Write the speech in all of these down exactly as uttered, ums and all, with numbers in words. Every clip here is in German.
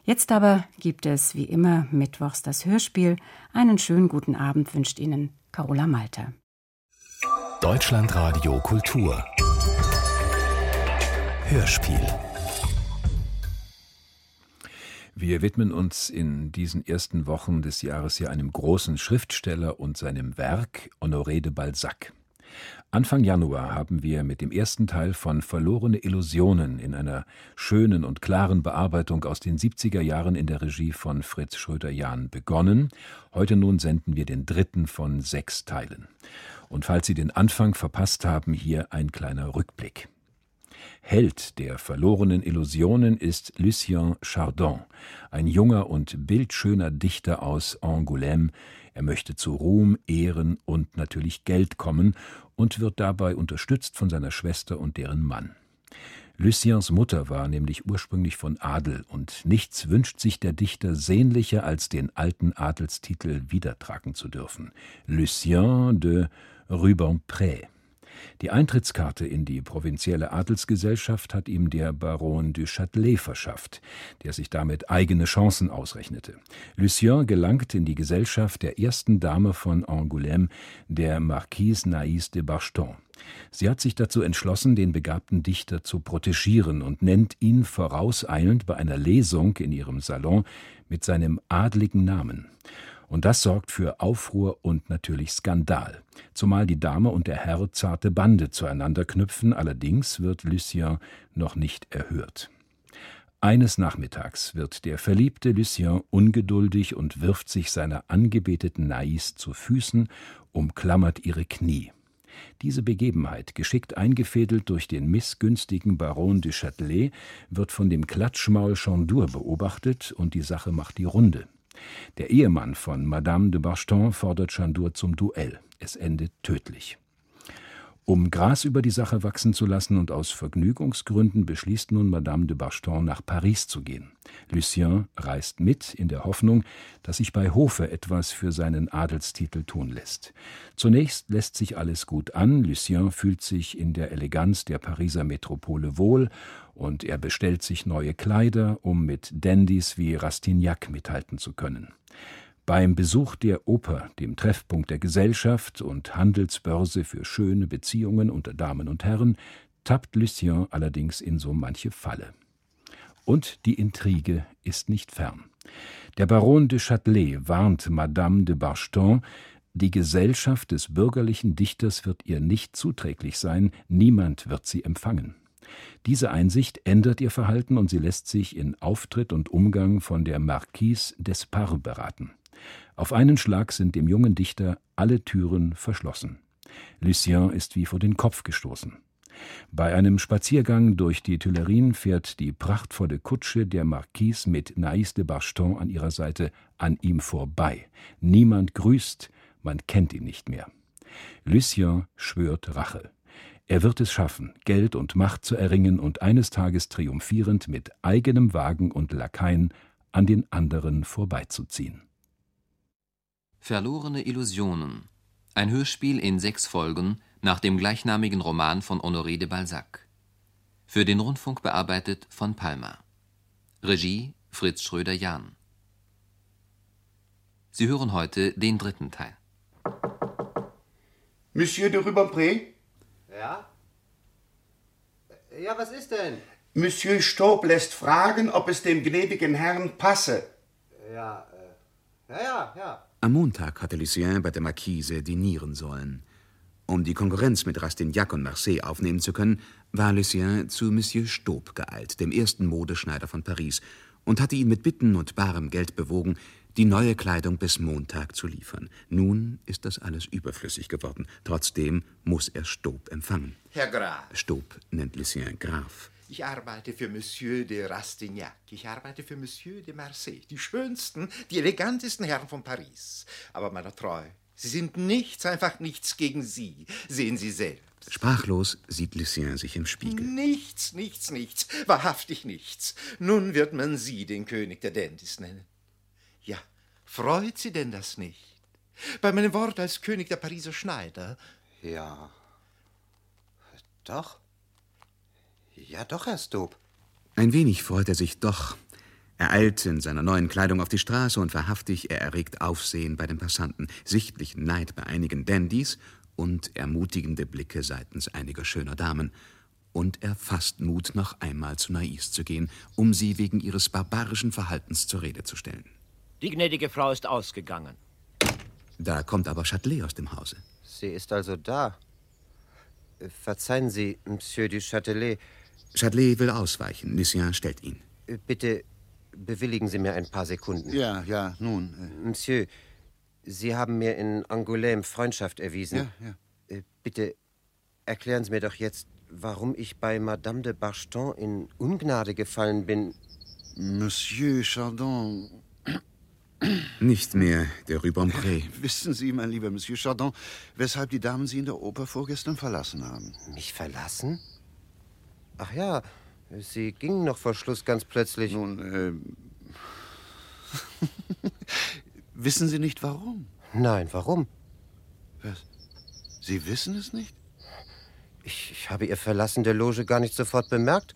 Jetzt aber gibt es wie immer mittwochs das Hörspiel. Einen schönen guten Abend wünscht Ihnen Carola Malter. Deutschlandradio Kultur Hörspiel. Wir widmen uns in diesen ersten Wochen des Jahres hier einem großen Schriftsteller und seinem Werk Honoré de Balzac. Anfang Januar haben wir mit dem ersten Teil von Verlorene Illusionen in einer schönen und klaren Bearbeitung aus den siebziger Jahren in der Regie von Fritz Schröder-Jahn begonnen. Heute nun senden wir den dritten von sechs Teilen. Und falls Sie den Anfang verpasst haben, hier ein kleiner Rückblick. Held der verlorenen Illusionen ist Lucien Chardon, ein junger und bildschöner Dichter aus Angoulême. Er möchte zu Ruhm, Ehren und natürlich Geld kommen und wird dabei unterstützt von seiner Schwester und deren Mann. Luciens Mutter war nämlich ursprünglich von Adel, und nichts wünscht sich der Dichter sehnlicher, als den alten Adelstitel wiedertragen zu dürfen: Lucien de Rubempré. Die Eintrittskarte in die provinzielle Adelsgesellschaft hat ihm der Baron du Châtelet verschafft, der sich damit eigene Chancen ausrechnete. Lucien gelangt in die Gesellschaft der ersten Dame von Angoulême, der Marquise Naïs de Barcheton. Sie hat sich dazu entschlossen, den begabten Dichter zu protegieren und nennt ihn vorauseilend bei einer Lesung in ihrem Salon mit seinem adligen Namen. Und das sorgt für Aufruhr und natürlich Skandal, zumal die Dame und der Herr zarte Bande zueinander knüpfen. Allerdings wird Lucien noch nicht erhört. Eines Nachmittags wird der verliebte Lucien ungeduldig und wirft sich seiner angebeteten Naïs zu Füßen, umklammert ihre Knie. Diese Begebenheit, geschickt eingefädelt durch den missgünstigen Baron du Châtelet, wird von dem Klatschmaul Chandour beobachtet, und die Sache macht die Runde. Der Ehemann von Madame de Barcheton fordert Chandour zum Duell. Es endet tödlich. Um Gras über die Sache wachsen zu lassen und aus Vergnügungsgründen beschließt nun Madame de Barcheton, nach Paris zu gehen. Lucien reist mit, in der Hoffnung, dass sich bei Hofe etwas für seinen Adelstitel tun lässt. Zunächst lässt sich alles gut an. Lucien fühlt sich in der Eleganz der Pariser Metropole wohl, und er bestellt sich neue Kleider, um mit Dandys wie Rastignac mithalten zu können. Beim Besuch der Oper, dem Treffpunkt der Gesellschaft und Handelsbörse für schöne Beziehungen unter Damen und Herren, tappt Lucien allerdings in so manche Falle. Und die Intrige ist nicht fern. Der Baron de Châtelet warnt Madame de Barcheton, die Gesellschaft des bürgerlichen Dichters wird ihr nicht zuträglich sein, niemand wird sie empfangen. Diese Einsicht ändert ihr Verhalten, und sie lässt sich in Auftritt und Umgang von der Marquise d'Espard beraten. Auf einen Schlag sind dem jungen Dichter alle Türen verschlossen. Lucien ist wie vor den Kopf gestoßen. Bei einem Spaziergang durch die Tuilerien fährt die prachtvolle Kutsche der Marquise mit Naïs de Barcheton an ihrer Seite an ihm vorbei. Niemand grüßt, man kennt ihn nicht mehr. Lucien schwört Rache. Er wird es schaffen, Geld und Macht zu erringen und eines Tages triumphierend mit eigenem Wagen und Lakaien an den anderen vorbeizuziehen. Verlorene Illusionen. Ein Hörspiel in sechs Folgen nach dem gleichnamigen Roman von Honoré de Balzac. Für den Rundfunk bearbeitet von Palma. Regie Fritz Schröder-Jahn. Sie hören heute den dritten Teil. Monsieur de Rubempré? Ja? Ja, was ist denn? Monsieur Staub lässt fragen, ob es dem gnädigen Herrn passe. Ja, äh, ja, ja, ja. Am Montag hatte Lucien bei der Marquise dinieren sollen. Um die Konkurrenz mit Rastignac und Marsay aufnehmen zu können, war Lucien zu Monsieur Staub geeilt, dem ersten Modeschneider von Paris, und hatte ihn mit Bitten und barem Geld bewogen, die neue Kleidung bis Montag zu liefern. Nun ist das alles überflüssig geworden. Trotzdem muss er Staub empfangen. Herr Graf. Staub nennt Lucien Graf. Ich arbeite für Monsieur de Rastignac. Ich arbeite für Monsieur de Marsay. Die schönsten, die elegantesten Herren von Paris. Aber meiner treu, sie sind nichts, einfach nichts gegen Sie. Sehen Sie selbst. Sprachlos sieht Lucien sich im Spiegel. Nichts, nichts, nichts. Wahrhaftig nichts. Nun wird man Sie den König der Dandys nennen. Ja, freut Sie denn das nicht? Bei meinem Wort als König der Pariser Schneider? Ja. Doch. Ja, doch, Herr Staub. Ein wenig freut er sich doch, Er eilt in seiner neuen Kleidung auf die Straße und wahrhaftig, er erregt Aufsehen bei den Passanten, sichtlichen Neid bei einigen Dandys und ermutigende Blicke seitens einiger schöner Damen. Und er fasst Mut, noch einmal zu Nais zu gehen, um sie wegen ihres barbarischen Verhaltens zur Rede zu stellen. Die gnädige Frau ist ausgegangen. Da kommt aber Châtelet aus dem Hause. Sie ist also da. Verzeihen Sie, Monsieur du Châtelet. Châtelet will ausweichen. Lucien stellt ihn. Bitte bewilligen Sie mir ein paar Sekunden. Ja, ja, nun. Äh. Monsieur, Sie haben mir in Angoulême Freundschaft erwiesen. Ja, ja. Bitte erklären Sie mir doch jetzt, warum ich bei Madame de Barcheton in Ungnade gefallen bin. Monsieur Chardon. Nicht mehr der Rubempré. Wissen Sie, mein lieber Monsieur Chardon, weshalb die Damen Sie in der Oper vorgestern verlassen haben? Mich verlassen? Ach ja, Sie gingen noch vor Schluss ganz plötzlich. Nun, äh... wissen Sie nicht, warum? Nein, warum? Was? Sie wissen es nicht? Ich, ich habe Ihr Verlassen der Loge gar nicht sofort bemerkt.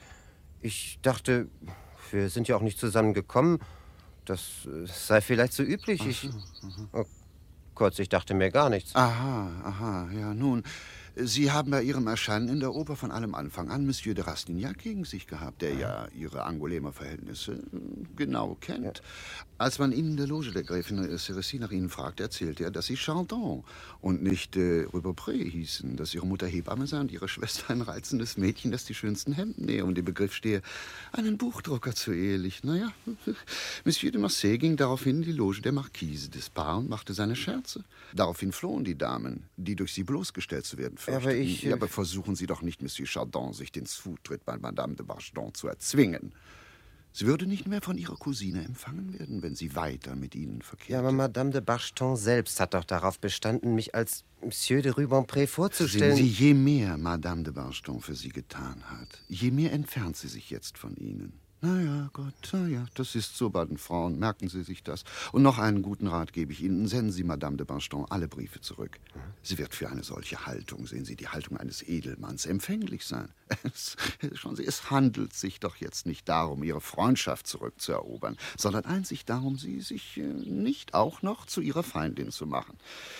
Ich dachte, wir sind ja auch nicht zusammengekommen. Das sei vielleicht so üblich. Ich, aha, aha. Oh, kurz, ich dachte mir gar nichts. Aha, aha, ja, nun. Sie haben bei Ihrem Erscheinen in der Oper von allem Anfang an Monsieur de Rastignac gegen sich gehabt, der ja Ihre Angoulêmer Verhältnisse genau kennt. Ja. Als man ihn in der Loge der Gräfin Cerisy nach Ihnen fragte, erzählte er, dass Sie Chardon und nicht äh, Rubempré hießen, dass Ihre Mutter Hebamme sei und Ihre Schwester ein reizendes Mädchen, das die schönsten Hemden nähe und im Begriff stehe, einen Buchdrucker zu ehelichen. Naja, Monsieur de Marsay ging daraufhin in die Loge der Marquise des Pas und machte seine Scherze. Daraufhin flohen die Damen, die durch sie bloßgestellt zu werden fürchteten. Aber ich... Ja, aber versuchen Sie doch nicht, Monsieur Chardon, sich den Zutritt bei Madame de Barcheton zu erzwingen. Sie würde nicht mehr von ihrer Cousine empfangen werden, wenn sie weiter mit Ihnen verkehrt. Ja, aber Madame de Barcheton selbst hat doch darauf bestanden, mich als Monsieur de Rubempré vorzustellen. Sehen Sie, je mehr Madame de Barcheton für Sie getan hat, je mehr entfernt sie sich jetzt von Ihnen. Na ja, Gott, na ja, das ist so bei den Frauen, merken Sie sich das. Und noch einen guten Rat gebe ich Ihnen, senden Sie Madame de Barcheton alle Briefe zurück. Mhm. Sie wird für eine solche Haltung, sehen Sie, die Haltung eines Edelmanns, empfänglich sein. Es, schauen Sie, es handelt sich doch jetzt nicht darum, Ihre Freundschaft zurückzuerobern, sondern einzig darum, Sie sich äh, nicht auch noch zu Ihrer Feindin zu machen.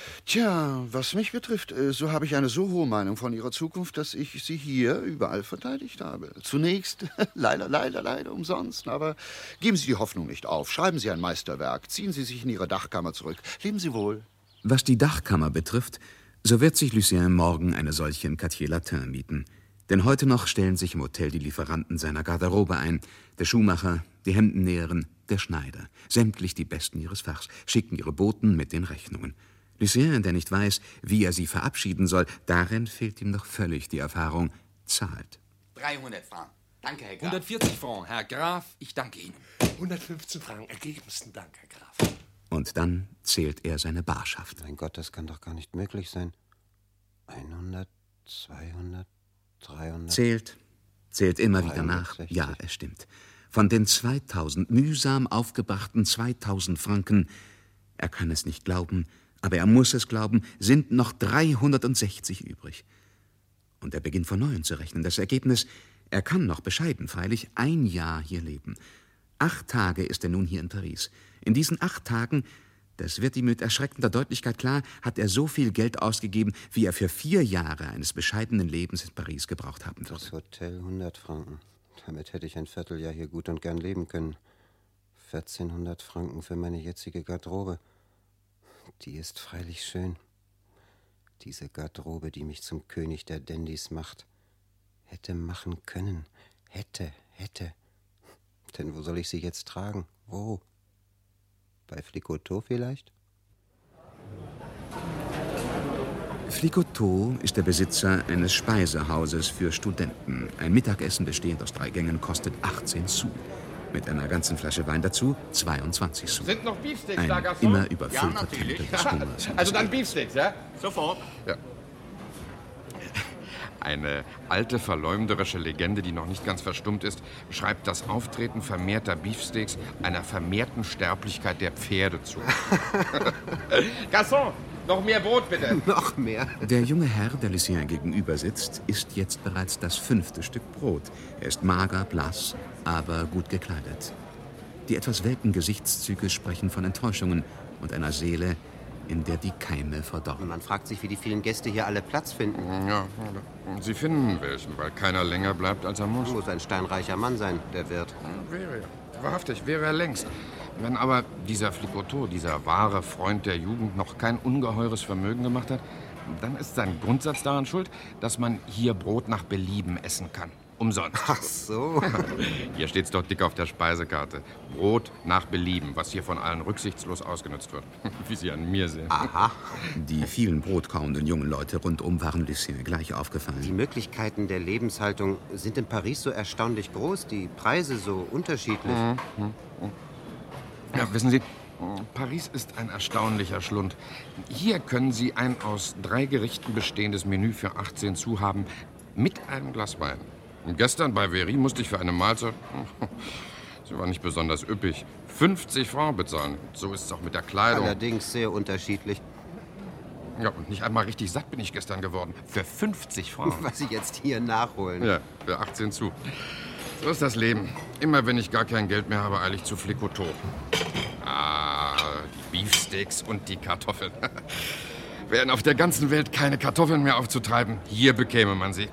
Tja, was mich betrifft, äh, so habe ich eine so hohe Meinung von Ihrer Zukunft, dass ich Sie hier überall verteidigt habe. Zunächst, leider, leider, leider, umsonst, aber geben Sie die Hoffnung nicht auf. Schreiben Sie ein Meisterwerk, ziehen Sie sich in Ihre Dachkammer zurück. Leben Sie wohl. Was die Dachkammer betrifft, so wird sich Lucien morgen eine solche im Quartier Latin mieten. Denn heute noch stellen sich im Hotel die Lieferanten seiner Garderobe ein. Der Schuhmacher, die Hemdennäherin, der Schneider. Sämtlich die Besten ihres Fachs, schicken ihre Boten mit den Rechnungen. Lucien, der nicht weiß, wie er sie verabschieden soll, darin fehlt ihm noch völlig die Erfahrung, zahlt. dreihundert Franken. Danke, Herr Graf. hundertvierzig Franken, Herr Graf, ich danke Ihnen. hundertfünfzehn Franken, ergebensten Dank, Herr Graf. Und dann zählt er seine Barschaft. Mein Gott, das kann doch gar nicht möglich sein. hundert, zweihundert, dreihundert... Zählt, zählt immer wieder nach. Ja, es stimmt. Von den zweitausend mühsam aufgebrachten zweitausend Franken, er kann es nicht glauben, aber er muss es glauben, sind noch dreihundertsechzig übrig. Und er beginnt von neuem zu rechnen. Das Ergebnis... Er kann noch bescheiden, freilich, ein Jahr hier leben. Acht Tage ist er nun hier in Paris. In diesen acht Tagen, das wird ihm mit erschreckender Deutlichkeit klar, hat er so viel Geld ausgegeben, wie er für vier Jahre eines bescheidenen Lebens in Paris gebraucht haben würde. Das Hotel hundert Franken. Damit hätte ich ein Vierteljahr hier gut und gern leben können. vierzehnhundert Franken für meine jetzige Garderobe. Die ist freilich schön. Diese Garderobe, die mich zum König der Dandys macht. Hätte machen können. Hätte, hätte. Denn wo soll ich sie jetzt tragen? Wo? Bei Flicoteaux vielleicht? Flicoteaux ist der Besitzer eines Speisehauses für Studenten. Ein Mittagessen bestehend aus drei Gängen kostet achtzehn Sous. Mit einer ganzen Flasche Wein dazu zweiundzwanzig Sous. Sind noch Beefsteaks Ein da, Garçon? immer überfüllter Ja, natürlich. Tempel des Hungers. Also dann Beefsteaks, ja? Sofort. Ja. Eine alte, verleumderische Legende, die noch nicht ganz verstummt ist, schreibt das Auftreten vermehrter Beefsteaks einer vermehrten Sterblichkeit der Pferde zu. Garçon, noch mehr Brot, bitte. Noch mehr? Der junge Herr, der Lucien gegenüber sitzt, isst jetzt bereits das fünfte Stück Brot. Er ist mager, blass, aber gut gekleidet. Die etwas welken Gesichtszüge sprechen von Enttäuschungen und einer Seele, in der die Keime verdorren. Man fragt sich, wie die vielen Gäste hier alle Platz finden. Ja, sie finden welchen, weil keiner länger bleibt, als er muss. Muss ein steinreicher Mann sein, der Wirt. Wäre er. Wahrhaftig, wäre er längst. Wenn aber dieser Flicoteau, dieser wahre Freund der Jugend, noch kein ungeheures Vermögen gemacht hat, dann ist sein Grundsatz daran schuld, dass man hier Brot nach Belieben essen kann. Umsonst. Ach so. Hier steht's doch dick auf der Speisekarte. Brot nach Belieben, was hier von allen rücksichtslos ausgenutzt wird. Wie Sie an mir sehen. Aha. Die vielen brotkauenden jungen Leute rundum waren Lucien gleich aufgefallen. Die Möglichkeiten der Lebenshaltung sind in Paris so erstaunlich groß, die Preise so unterschiedlich. Mhm. Ja, wissen Sie, Paris ist ein erstaunlicher Schlund. Hier können Sie ein aus drei Gerichten bestehendes Menü für achtzehn Sous haben, mit einem Glas Wein. Und gestern bei Véry musste ich für eine Mahlzeit, sie war nicht besonders üppig, fünfzig Francs bezahlen. So ist es auch mit der Kleidung. Allerdings sehr unterschiedlich. Ja, und nicht einmal richtig satt bin ich gestern geworden. Für fünfzig Francs. Was Sie jetzt hier nachholen. Ja, für achtzehn Sous. So ist das Leben. Immer wenn ich gar kein Geld mehr habe, eile ich zu Flicoteau. Ah, die Beefsteaks und die Kartoffeln. Wären auf der ganzen Welt keine Kartoffeln mehr aufzutreiben, hier bekäme man sie.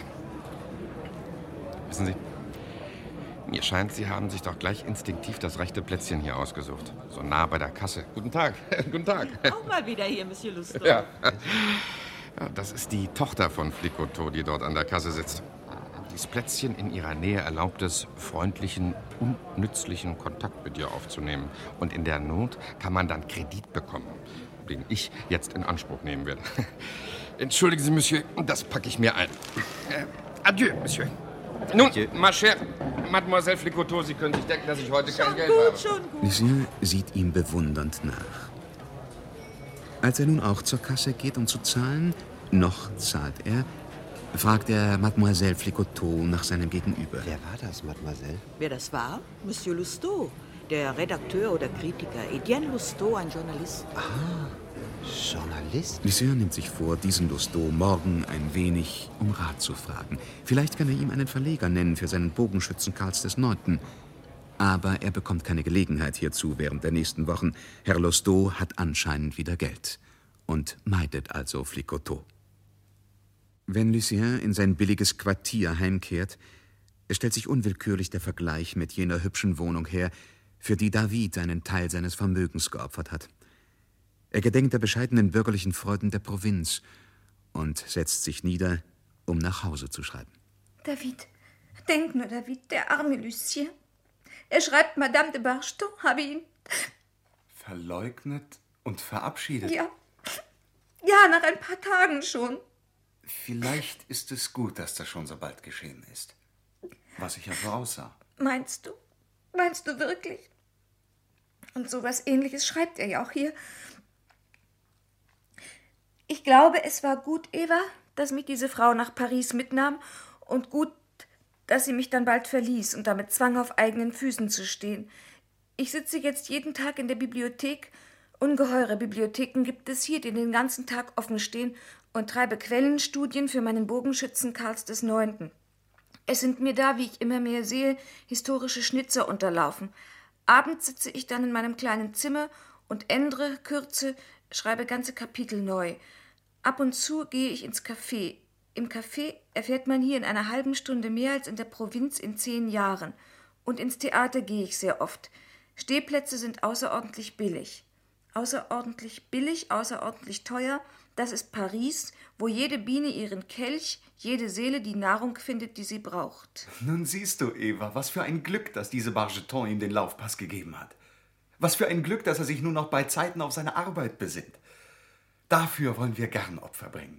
Wissen Sie, mir scheint, Sie haben sich doch gleich instinktiv das rechte Plätzchen hier ausgesucht. So nah bei der Kasse. Guten Tag. Guten Tag. Auch mal wieder hier, Monsieur Lousteau. Ja. Ja, das ist die Tochter von Flicoteau, die dort an der Kasse sitzt. Dieses Plätzchen in ihrer Nähe erlaubt es, freundlichen und nützlichen Kontakt mit ihr aufzunehmen. Und in der Not kann man dann Kredit bekommen, den ich jetzt in Anspruch nehmen werde. Entschuldigen Sie, Monsieur, das packe ich mir ein. Äh, adieu, Monsieur. Nun, ma chère, Mademoiselle Flicoteau, Sie können sich denken, dass ich heute kein Geld habe. Schon gut. Lucien sieht ihm bewundernd nach. Als er nun auch zur Kasse geht, um zu zahlen, noch zahlt er, fragt er Mademoiselle Flicoteau nach seinem Gegenüber. Wer war das, Mademoiselle? Wer das war? Monsieur Lousteau, der Redakteur oder Kritiker. Etienne Lousteau, ein Journalist. Ah, Journalist? Lucien nimmt sich vor, diesen Lousteau morgen ein wenig um Rat zu fragen. Vielleicht kann er ihm einen Verleger nennen für seinen Bogenschützen Karls des Neunten. Aber er bekommt keine Gelegenheit hierzu während der nächsten Wochen. Herr Lousteau hat anscheinend wieder Geld und meidet also Flicoteau. Wenn Lucien in sein billiges Quartier heimkehrt, stellt sich unwillkürlich der Vergleich mit jener hübschen Wohnung her, für die David einen Teil seines Vermögens geopfert hat. Er gedenkt der bescheidenen bürgerlichen Freuden der Provinz und setzt sich nieder, um nach Hause zu schreiben. David, denk nur, David, der arme Lucien. Er schreibt, Madame de Barcheton habe ihn... Verleugnet und verabschiedet? Ja, ja, nach ein paar Tagen schon. Vielleicht ist es gut, dass das schon so bald geschehen ist. Was ich ja voraussah. Meinst du? Meinst du wirklich? Und so was Ähnliches schreibt er ja auch hier. Ich glaube, es war gut, Eva, dass mich diese Frau nach Paris mitnahm und gut, dass sie mich dann bald verließ und damit zwang, auf eigenen Füßen zu stehen. Ich sitze jetzt jeden Tag in der Bibliothek. Ungeheure Bibliotheken gibt es hier, die den ganzen Tag offen stehen, und treibe Quellenstudien für meinen Bogenschützen Karls des Neunten. Es sind mir da, wie ich immer mehr sehe, historische Schnitzer unterlaufen. Abends sitze ich dann in meinem kleinen Zimmer und ändere, kürze, schreibe ganze Kapitel neu. Ab und zu gehe ich ins Café. Im Café erfährt man hier in einer halben Stunde mehr als in der Provinz in zehn Jahren. Und ins Theater gehe ich sehr oft. Stehplätze sind außerordentlich billig. Außerordentlich billig, außerordentlich teuer, das ist Paris, wo jede Biene ihren Kelch, jede Seele die Nahrung findet, die sie braucht. Nun siehst du, Eva, was für ein Glück, dass diese Bargeton ihm den Laufpass gegeben hat. Was für ein Glück, dass er sich nun noch bei Zeiten auf seine Arbeit besinnt. Dafür wollen wir gern Opfer bringen.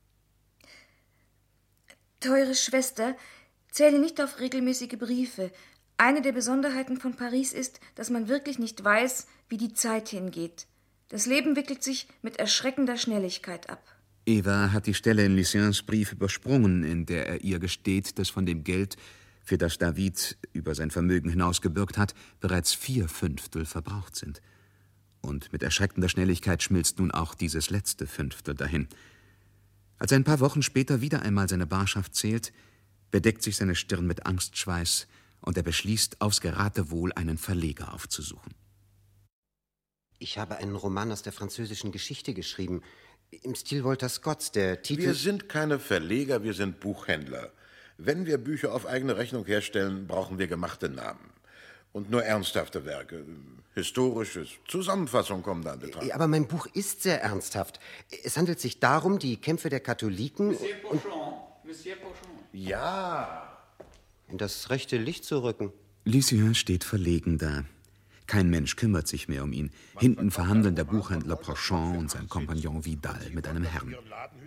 Teure Schwester, zähle nicht auf regelmäßige Briefe. Eine der Besonderheiten von Paris ist, dass man wirklich nicht weiß, wie die Zeit hingeht. Das Leben wickelt sich mit erschreckender Schnelligkeit ab. Eva hat die Stelle in Luciens Brief übersprungen, in der er ihr gesteht, dass von dem Geld, für das David über sein Vermögen hinaus gebürgt hat, bereits vier Fünftel verbraucht sind. Und mit erschreckender Schnelligkeit schmilzt nun auch dieses letzte Fünftel dahin. Als er ein paar Wochen später wieder einmal seine Barschaft zählt, bedeckt sich seine Stirn mit Angstschweiß und er beschließt, aufs Geratewohl einen Verleger aufzusuchen. Ich habe einen Roman aus der französischen Geschichte geschrieben, im Stil Walter Scotts. Der Titel... Wir sind keine Verleger, wir sind Buchhändler. Wenn wir Bücher auf eigene Rechnung herstellen, brauchen wir gemachte Namen. Und nur ernsthafte Werke, historisches, Zusammenfassung kommen da in Betracht. Aber mein Buch ist sehr ernsthaft. Es handelt sich darum, die Kämpfe der Katholiken... Monsieur Pochon, Monsieur Pochon. Ja. ...in das rechte Licht zu rücken. Lucien steht verlegen da. Kein Mensch kümmert sich mehr um ihn. Hinten verhandeln der Buchhändler Pochon und sein Kompagnon Vidal mit einem Herrn.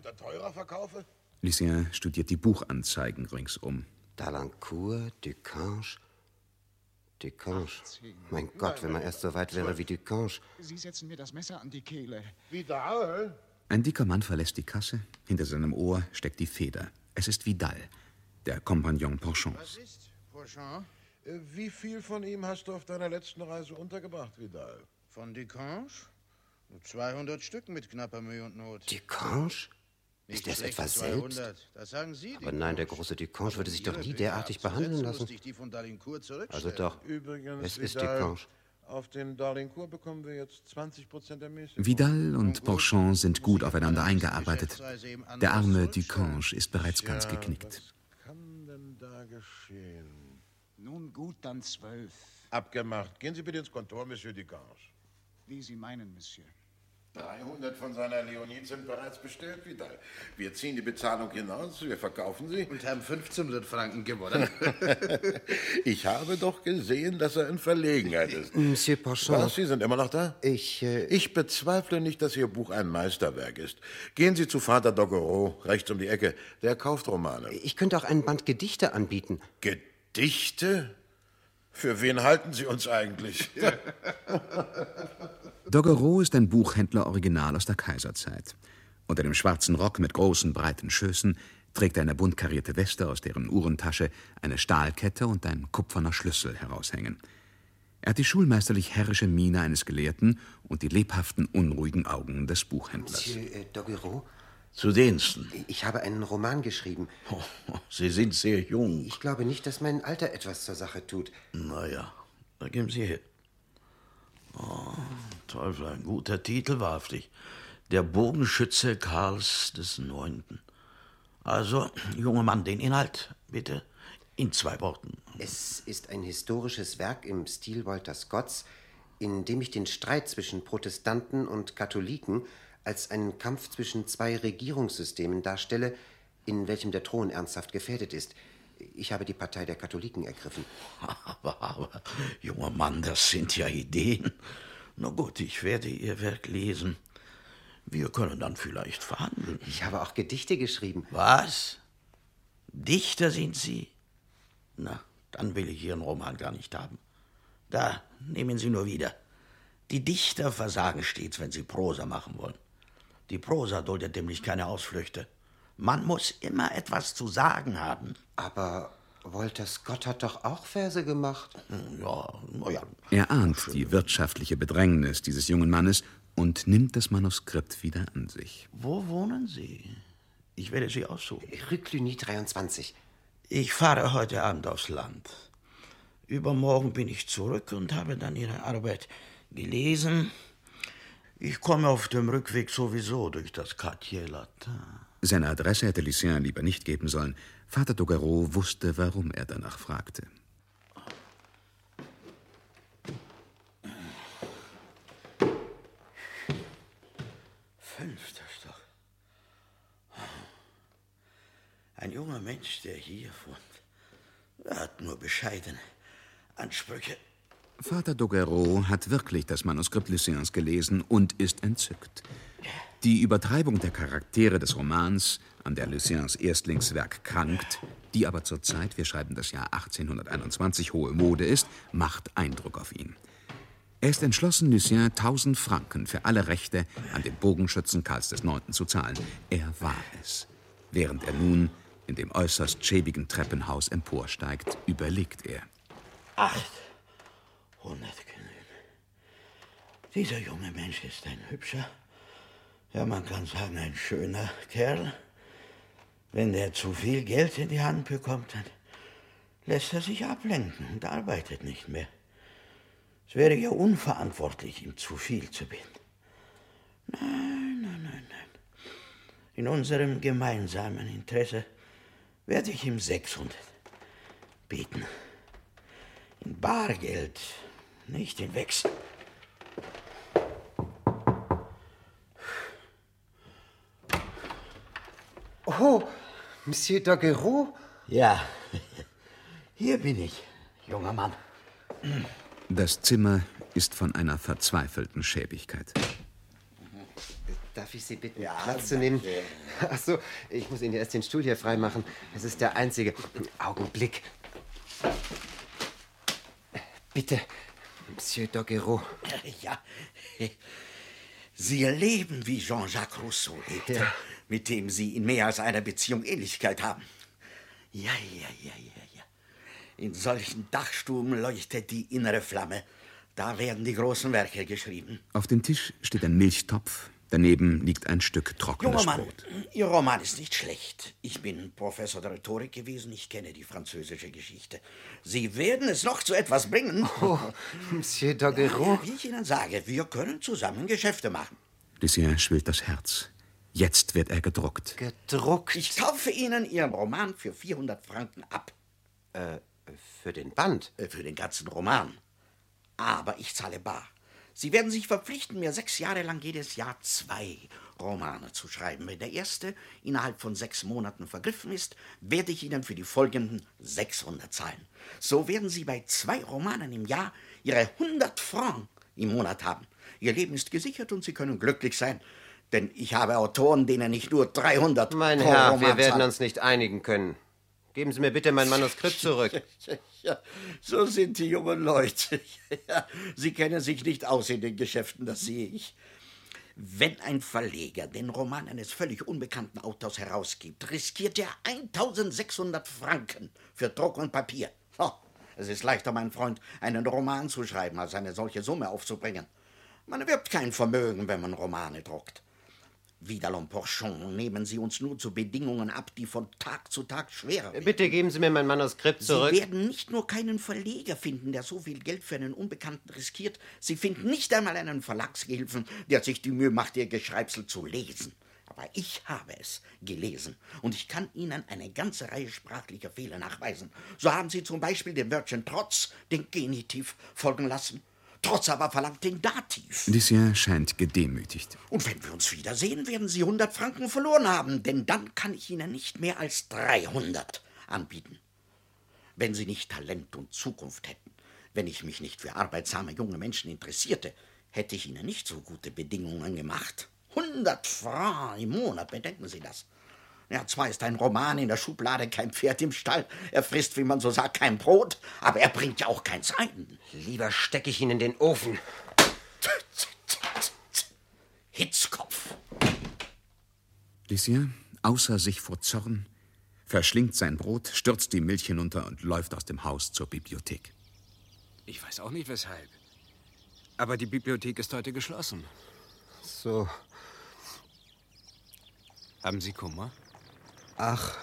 Lucien studiert die Buchanzeigen ringsum. Dalincourt, Ducange... Ducange. Mein Gott, wenn man erst so weit wäre wie Ducange. Sie setzen mir das Messer an die Kehle. Vidal? Ein dicker Mann verlässt die Kasse. Hinter seinem Ohr steckt die Feder. Es ist Vidal, der Kompagnon Pochons. Was ist, Pochon? Wie viel von ihm hast du auf deiner letzten Reise untergebracht, Vidal? Von Ducange? zweihundert Stück mit knapper Mühe und Not. Ducange? Ist das etwa selbst? Das sagen Sie, aber nein, der große Ducange würde sich doch nie derartig behandeln lassen. Also doch, Übrigens, es ist Vidal, Ducange. Auf den Darlincourt bekommen wir jetzt zwanzig Prozent der Mäßigung. Vidal und Pochon sind gut aufeinander eingearbeitet. Der arme Ducange ist bereits ganz geknickt. Was kann denn da geschehen? Nun gut, dann zwölf. Abgemacht. Gehen Sie bitte ins Kontor, Monsieur Ducange. Wie Sie meinen, Monsieur. dreihundert von seiner Leonid sind bereits bestellt, Vidal. Wir ziehen die Bezahlung hinaus, wir verkaufen sie. Und haben fünfzehnhundert Franken gewonnen. Ich habe doch gesehen, dass er in Verlegenheit ist. Monsieur Pochon. Was, Sie sind immer noch da? Ich, äh... Ich bezweifle nicht, dass Ihr Buch ein Meisterwerk ist. Gehen Sie zu Vater Doguereau, rechts um die Ecke. Der kauft Romane. Ich könnte auch einen Band Gedichte anbieten. Gedichte? Für wen halten Sie uns eigentlich? Doguereau ist ein Buchhändler original aus der Kaiserzeit. Unter dem schwarzen Rock mit großen, breiten Schößen trägt er eine bunt karierte Weste, aus deren Uhrentasche eine Stahlkette und ein kupferner Schlüssel heraushängen. Er hat die schulmeisterlich herrische Miene eines Gelehrten und die lebhaften, unruhigen Augen des Buchhändlers. Monsieur äh, Doguereau? Zu Diensten. Ich habe einen Roman geschrieben. Oh, Sie sind sehr jung. Ich glaube nicht, dass mein Alter etwas zur Sache tut. Na ja, da geben Sie her. Oh, Teufel, ein guter Titel, wahrhaftig. Der Bogenschütze Karls des Neunten. Also, junger Mann, den Inhalt, bitte, in zwei Worten. Es ist ein historisches Werk im Stil Walter Scotts, in dem ich den Streit zwischen Protestanten und Katholiken als einen Kampf zwischen zwei Regierungssystemen darstelle, in welchem der Thron ernsthaft gefährdet ist. Ich habe die Partei der Katholiken ergriffen. Aber, aber, junger Mann, das sind ja Ideen. Na gut, ich werde Ihr Werk lesen. Wir können dann vielleicht verhandeln. Ich habe auch Gedichte geschrieben. Was? Dichter sind Sie? Na, dann will ich Ihren Roman gar nicht haben. Da, nehmen Sie nur wieder. Die Dichter versagen stets, wenn sie Prosa machen wollen. Die Prosa duldet nämlich keine Ausflüchte. Man muss immer etwas zu sagen haben. Aber Walter Scott hat doch auch Verse gemacht. Ja, na ja. Er ahnt die wirtschaftliche Bedrängnis dieses jungen Mannes und nimmt das Manuskript wieder an sich. Wo wohnen Sie? Ich werde Sie aussuchen. Rue Cluny dreiundzwanzig. Ich fahre heute Abend aufs Land. Übermorgen bin ich zurück und habe dann Ihre Arbeit gelesen. Ich komme auf dem Rückweg sowieso durch das Quartier Latin. Seine Adresse hätte Lucien lieber nicht geben sollen. Vater Doguereau wusste, warum er danach fragte. Fünfter Stock. Ein junger Mensch, der hier wohnt, hat nur bescheidene Ansprüche. Vater Doguereau hat wirklich das Manuskript Luciens gelesen und ist entzückt. Die Übertreibung der Charaktere des Romans, an der Luciens Erstlingswerk krankt, die aber zur Zeit, wir schreiben das Jahr achtzehnhunderteinundzwanzig, hohe Mode ist, macht Eindruck auf ihn. Er ist entschlossen, Lucien tausend Franken für alle Rechte an den Bogenschützen Karls des Neunten zu zahlen. Er war es. Während er nun in dem äußerst schäbigen Treppenhaus emporsteigt, überlegt er. Acht. Hundert genügen. Dieser junge Mensch ist ein hübscher, ja, man kann sagen, ein schöner Kerl. Wenn der zu viel Geld in die Hand bekommt, dann lässt er sich ablenken und arbeitet nicht mehr. Es wäre ja unverantwortlich, ihm zu viel zu bitten. Nein, nein, nein, nein. In unserem gemeinsamen Interesse werde ich ihm sechshundert bieten. In Bargeld, nicht in Wechsel. Oh, Monsieur Daguerreau? Ja, hier bin ich, junger Mann. Das Zimmer ist von einer verzweifelten Schäbigkeit. Darf ich Sie bitten, ja, Platz zu nehmen? Ach so, ich muss Ihnen erst den Stuhl hier freimachen. Es ist der einzige Augenblick. Bitte, Monsieur Daguerreau. Ja, Sie leben, wie Jean-Jacques Rousseau lebte, ja, mit dem Sie in mehr als einer Beziehung Ähnlichkeit haben. Ja, ja, ja, ja, ja. In solchen Dachstuben leuchtet die innere Flamme. Da werden die großen Werke geschrieben. Auf dem Tisch steht ein Milchtopf. Daneben liegt ein Stück trockenes Junger Mann, Brot. Ihr Roman ist nicht schlecht. Ich bin Professor der Rhetorik gewesen. Ich kenne die französische Geschichte. Sie werden es noch zu etwas bringen. Oh, Monsieur Daguerreau. Ja, wie ich Ihnen sage, wir können zusammen Geschäfte machen. Lucien schwillt das Herz. Jetzt wird er gedruckt. Gedruckt? Ich kaufe Ihnen Ihren Roman für vierhundert Franken ab. Äh, für den Band? Äh, für den ganzen Roman. Aber ich zahle bar. Sie werden sich verpflichten, mir sechs Jahre lang jedes Jahr zwei Romane zu schreiben. Wenn der erste innerhalb von sechs Monaten vergriffen ist, werde ich Ihnen für die folgenden sechshundert zahlen. So werden Sie bei zwei Romanen im Jahr Ihre hundert Francs im Monat haben. Ihr Leben ist gesichert und Sie können glücklich sein. Denn ich habe Autoren, denen ich nur dreihundert Mein pro Herr, Roman wir werden zahle. uns nicht einigen können. Geben Sie mir bitte mein Manuskript zurück. Ja, so sind die jungen Leute. Ja, sie kennen sich nicht aus in den Geschäften, das sehe ich. Wenn ein Verleger den Roman eines völlig unbekannten Autors herausgibt, riskiert er eintausendsechshundert Franken für Druck und Papier. Oh, es ist leichter, mein Freund, einen Roman zu schreiben, als eine solche Summe aufzubringen. Man erwirbt kein Vermögen, wenn man Romane druckt. Vidal Porchon, nehmen Sie uns nur zu Bedingungen ab, die von Tag zu Tag schwerer werden. Bitte geben Sie mir mein Manuskript zurück. Sie werden nicht nur keinen Verleger finden, der so viel Geld für einen Unbekannten riskiert. Sie finden nicht einmal einen Verlagsgehilfen, der sich die Mühe macht, Ihr Geschreibsel zu lesen. Aber ich habe es gelesen und ich kann Ihnen eine ganze Reihe sprachlicher Fehler nachweisen. So haben Sie zum Beispiel dem Wörtchen trotz den Genitiv folgen lassen. Trotz aber verlangt den Dativ. Lucien scheint gedemütigt. Und wenn wir uns wiedersehen, werden Sie hundert Franken verloren haben, denn dann kann ich Ihnen nicht mehr als dreihundert anbieten. Wenn Sie nicht Talent und Zukunft hätten, wenn ich mich nicht für arbeitsame junge Menschen interessierte, hätte ich Ihnen nicht so gute Bedingungen gemacht. hundert Francs im Monat, bedenken Sie das. Ja, zwar ist ein Roman in der Schublade kein Pferd im Stall. Er frisst, wie man so sagt, kein Brot, aber er bringt ja auch keins ein. Lieber stecke ich ihn in den Ofen. Hitzkopf. Lucien, außer sich vor Zorn, verschlingt sein Brot, stürzt die Milch hinunter und läuft aus dem Haus zur Bibliothek. Ich weiß auch nicht, weshalb. Aber die Bibliothek ist heute geschlossen. So. Haben Sie Kummer? Ach.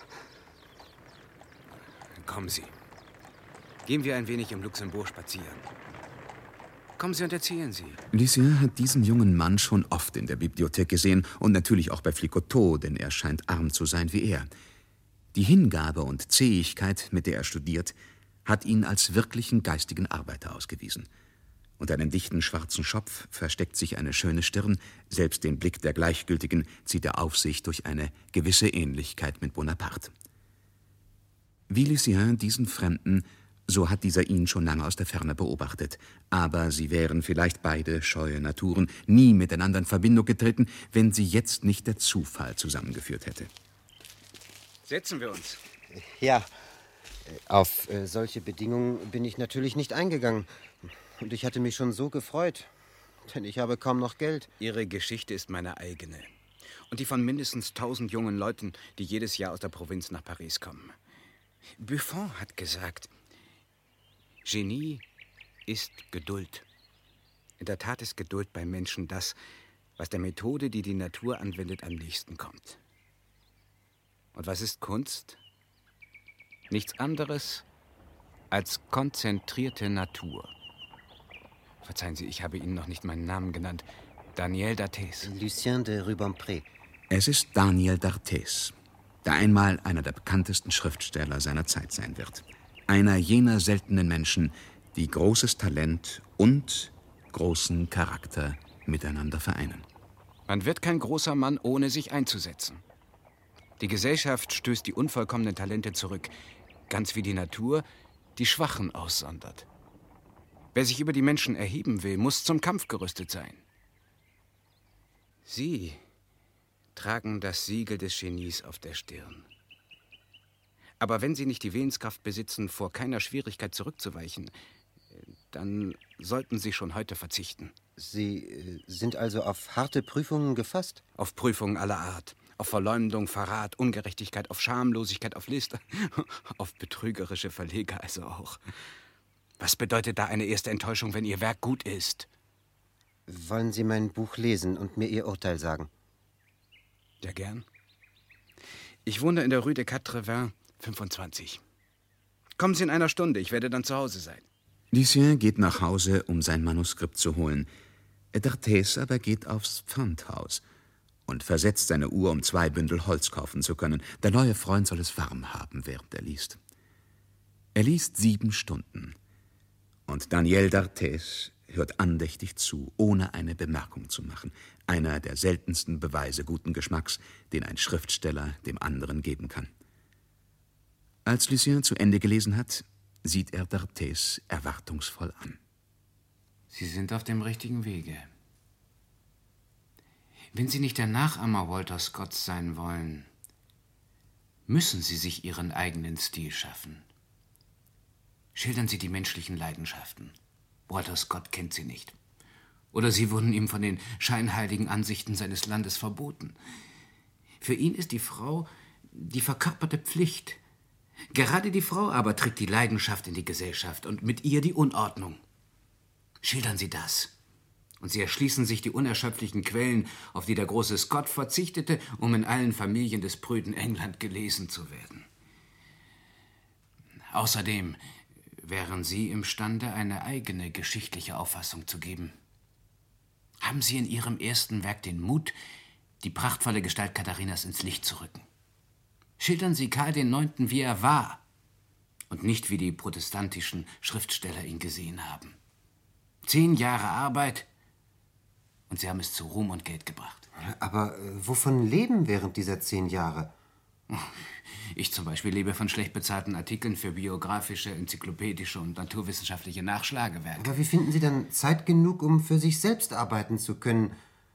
Kommen Sie. Gehen wir ein wenig im Luxemburg spazieren. Kommen Sie und erzählen Sie. Lucien hat diesen jungen Mann schon oft in der Bibliothek gesehen und natürlich auch bei Flicoteaux, denn er scheint arm zu sein wie er. Die Hingabe und Zähigkeit, mit der er studiert, hat ihn als wirklichen geistigen Arbeiter ausgewiesen. Unter einem dichten schwarzen Schopf versteckt sich eine schöne Stirn. Selbst den Blick der Gleichgültigen zieht er auf sich durch eine gewisse Ähnlichkeit mit Bonaparte. Wie Lucien diesen Fremden, so hat dieser ihn schon lange aus der Ferne beobachtet. Aber sie wären vielleicht beide scheue Naturen nie miteinander in Verbindung getreten, wenn sie jetzt nicht der Zufall zusammengeführt hätte. Setzen wir uns. Ja, auf äh, solche Bedingungen bin ich natürlich nicht eingegangen. Und ich hatte mich schon so gefreut, denn ich habe kaum noch Geld. Ihre Geschichte ist meine eigene. Und die von mindestens tausend jungen Leuten, die jedes Jahr aus der Provinz nach Paris kommen. Buffon hat gesagt, Genie ist Geduld. In der Tat ist Geduld beim Menschen das, was der Methode, die die Natur anwendet, am nächsten kommt. Und was ist Kunst? Nichts anderes als konzentrierte Natur. Verzeihen Sie, ich habe Ihnen noch nicht meinen Namen genannt. Daniel d'Arthez. Lucien de Rubempré. Es ist Daniel d'Arthez, der einmal einer der bekanntesten Schriftsteller seiner Zeit sein wird. Einer jener seltenen Menschen, die großes Talent und großen Charakter miteinander vereinen. Man wird kein großer Mann, ohne sich einzusetzen. Die Gesellschaft stößt die unvollkommenen Talente zurück, ganz wie die Natur die Schwachen aussondert. Wer sich über die Menschen erheben will, muss zum Kampf gerüstet sein. Sie tragen das Siegel des Genies auf der Stirn. Aber wenn Sie nicht die Willenskraft besitzen, vor keiner Schwierigkeit zurückzuweichen, dann sollten Sie schon heute verzichten. Sie äh, sind also auf harte Prüfungen gefasst? Auf Prüfungen aller Art. Auf Verleumdung, Verrat, Ungerechtigkeit, auf Schamlosigkeit, auf List, auf betrügerische Verleger also auch. Was bedeutet da eine erste Enttäuschung, wenn Ihr Werk gut ist? Wollen Sie mein Buch lesen und mir Ihr Urteil sagen? Ja, gern. Ich wohne in der Rue des Quatre Vins fünfundzwanzig. Kommen Sie in einer Stunde, ich werde dann zu Hause sein. Lucien geht nach Hause, um sein Manuskript zu holen. d'Arthez aber geht aufs Pfandhaus und versetzt seine Uhr, um zwei Bündel Holz kaufen zu können. Der neue Freund soll es warm haben, während er liest. Er liest sieben Stunden. Und Daniel d'Arthez hört andächtig zu, ohne eine Bemerkung zu machen. Einer der seltensten Beweise guten Geschmacks, den ein Schriftsteller dem anderen geben kann. Als Lucien zu Ende gelesen hat, sieht er d'Arthez erwartungsvoll an. Sie sind auf dem richtigen Wege. Wenn Sie nicht der Nachahmer Walter Scotts sein wollen, müssen Sie sich Ihren eigenen Stil schaffen. Schildern Sie die menschlichen Leidenschaften. Walter Scott kennt sie nicht. Oder sie wurden ihm von den scheinheiligen Ansichten seines Landes verboten. Für ihn ist die Frau die verkörperte Pflicht. Gerade die Frau aber trägt die Leidenschaft in die Gesellschaft und mit ihr die Unordnung. Schildern Sie das. Und Sie erschließen sich die unerschöpflichen Quellen, auf die der große Scott verzichtete, um in allen Familien des prüden England gelesen zu werden. Außerdem wären Sie imstande, eine eigene geschichtliche Auffassung zu geben. Haben Sie in Ihrem ersten Werk den Mut, die prachtvolle Gestalt Katharinas ins Licht zu rücken. Schildern Sie Karl den Neunten, wie er war, und nicht wie die protestantischen Schriftsteller ihn gesehen haben. Zehn Jahre Arbeit, und Sie haben es zu Ruhm und Geld gebracht. Aber äh, wovon leben während dieser zehn Jahre? Ich zum Beispiel lebe von schlecht bezahlten Artikeln für biografische, enzyklopädische und naturwissenschaftliche Nachschlagewerke. Aber wie finden Sie dann Zeit genug, um für sich selbst arbeiten zu können?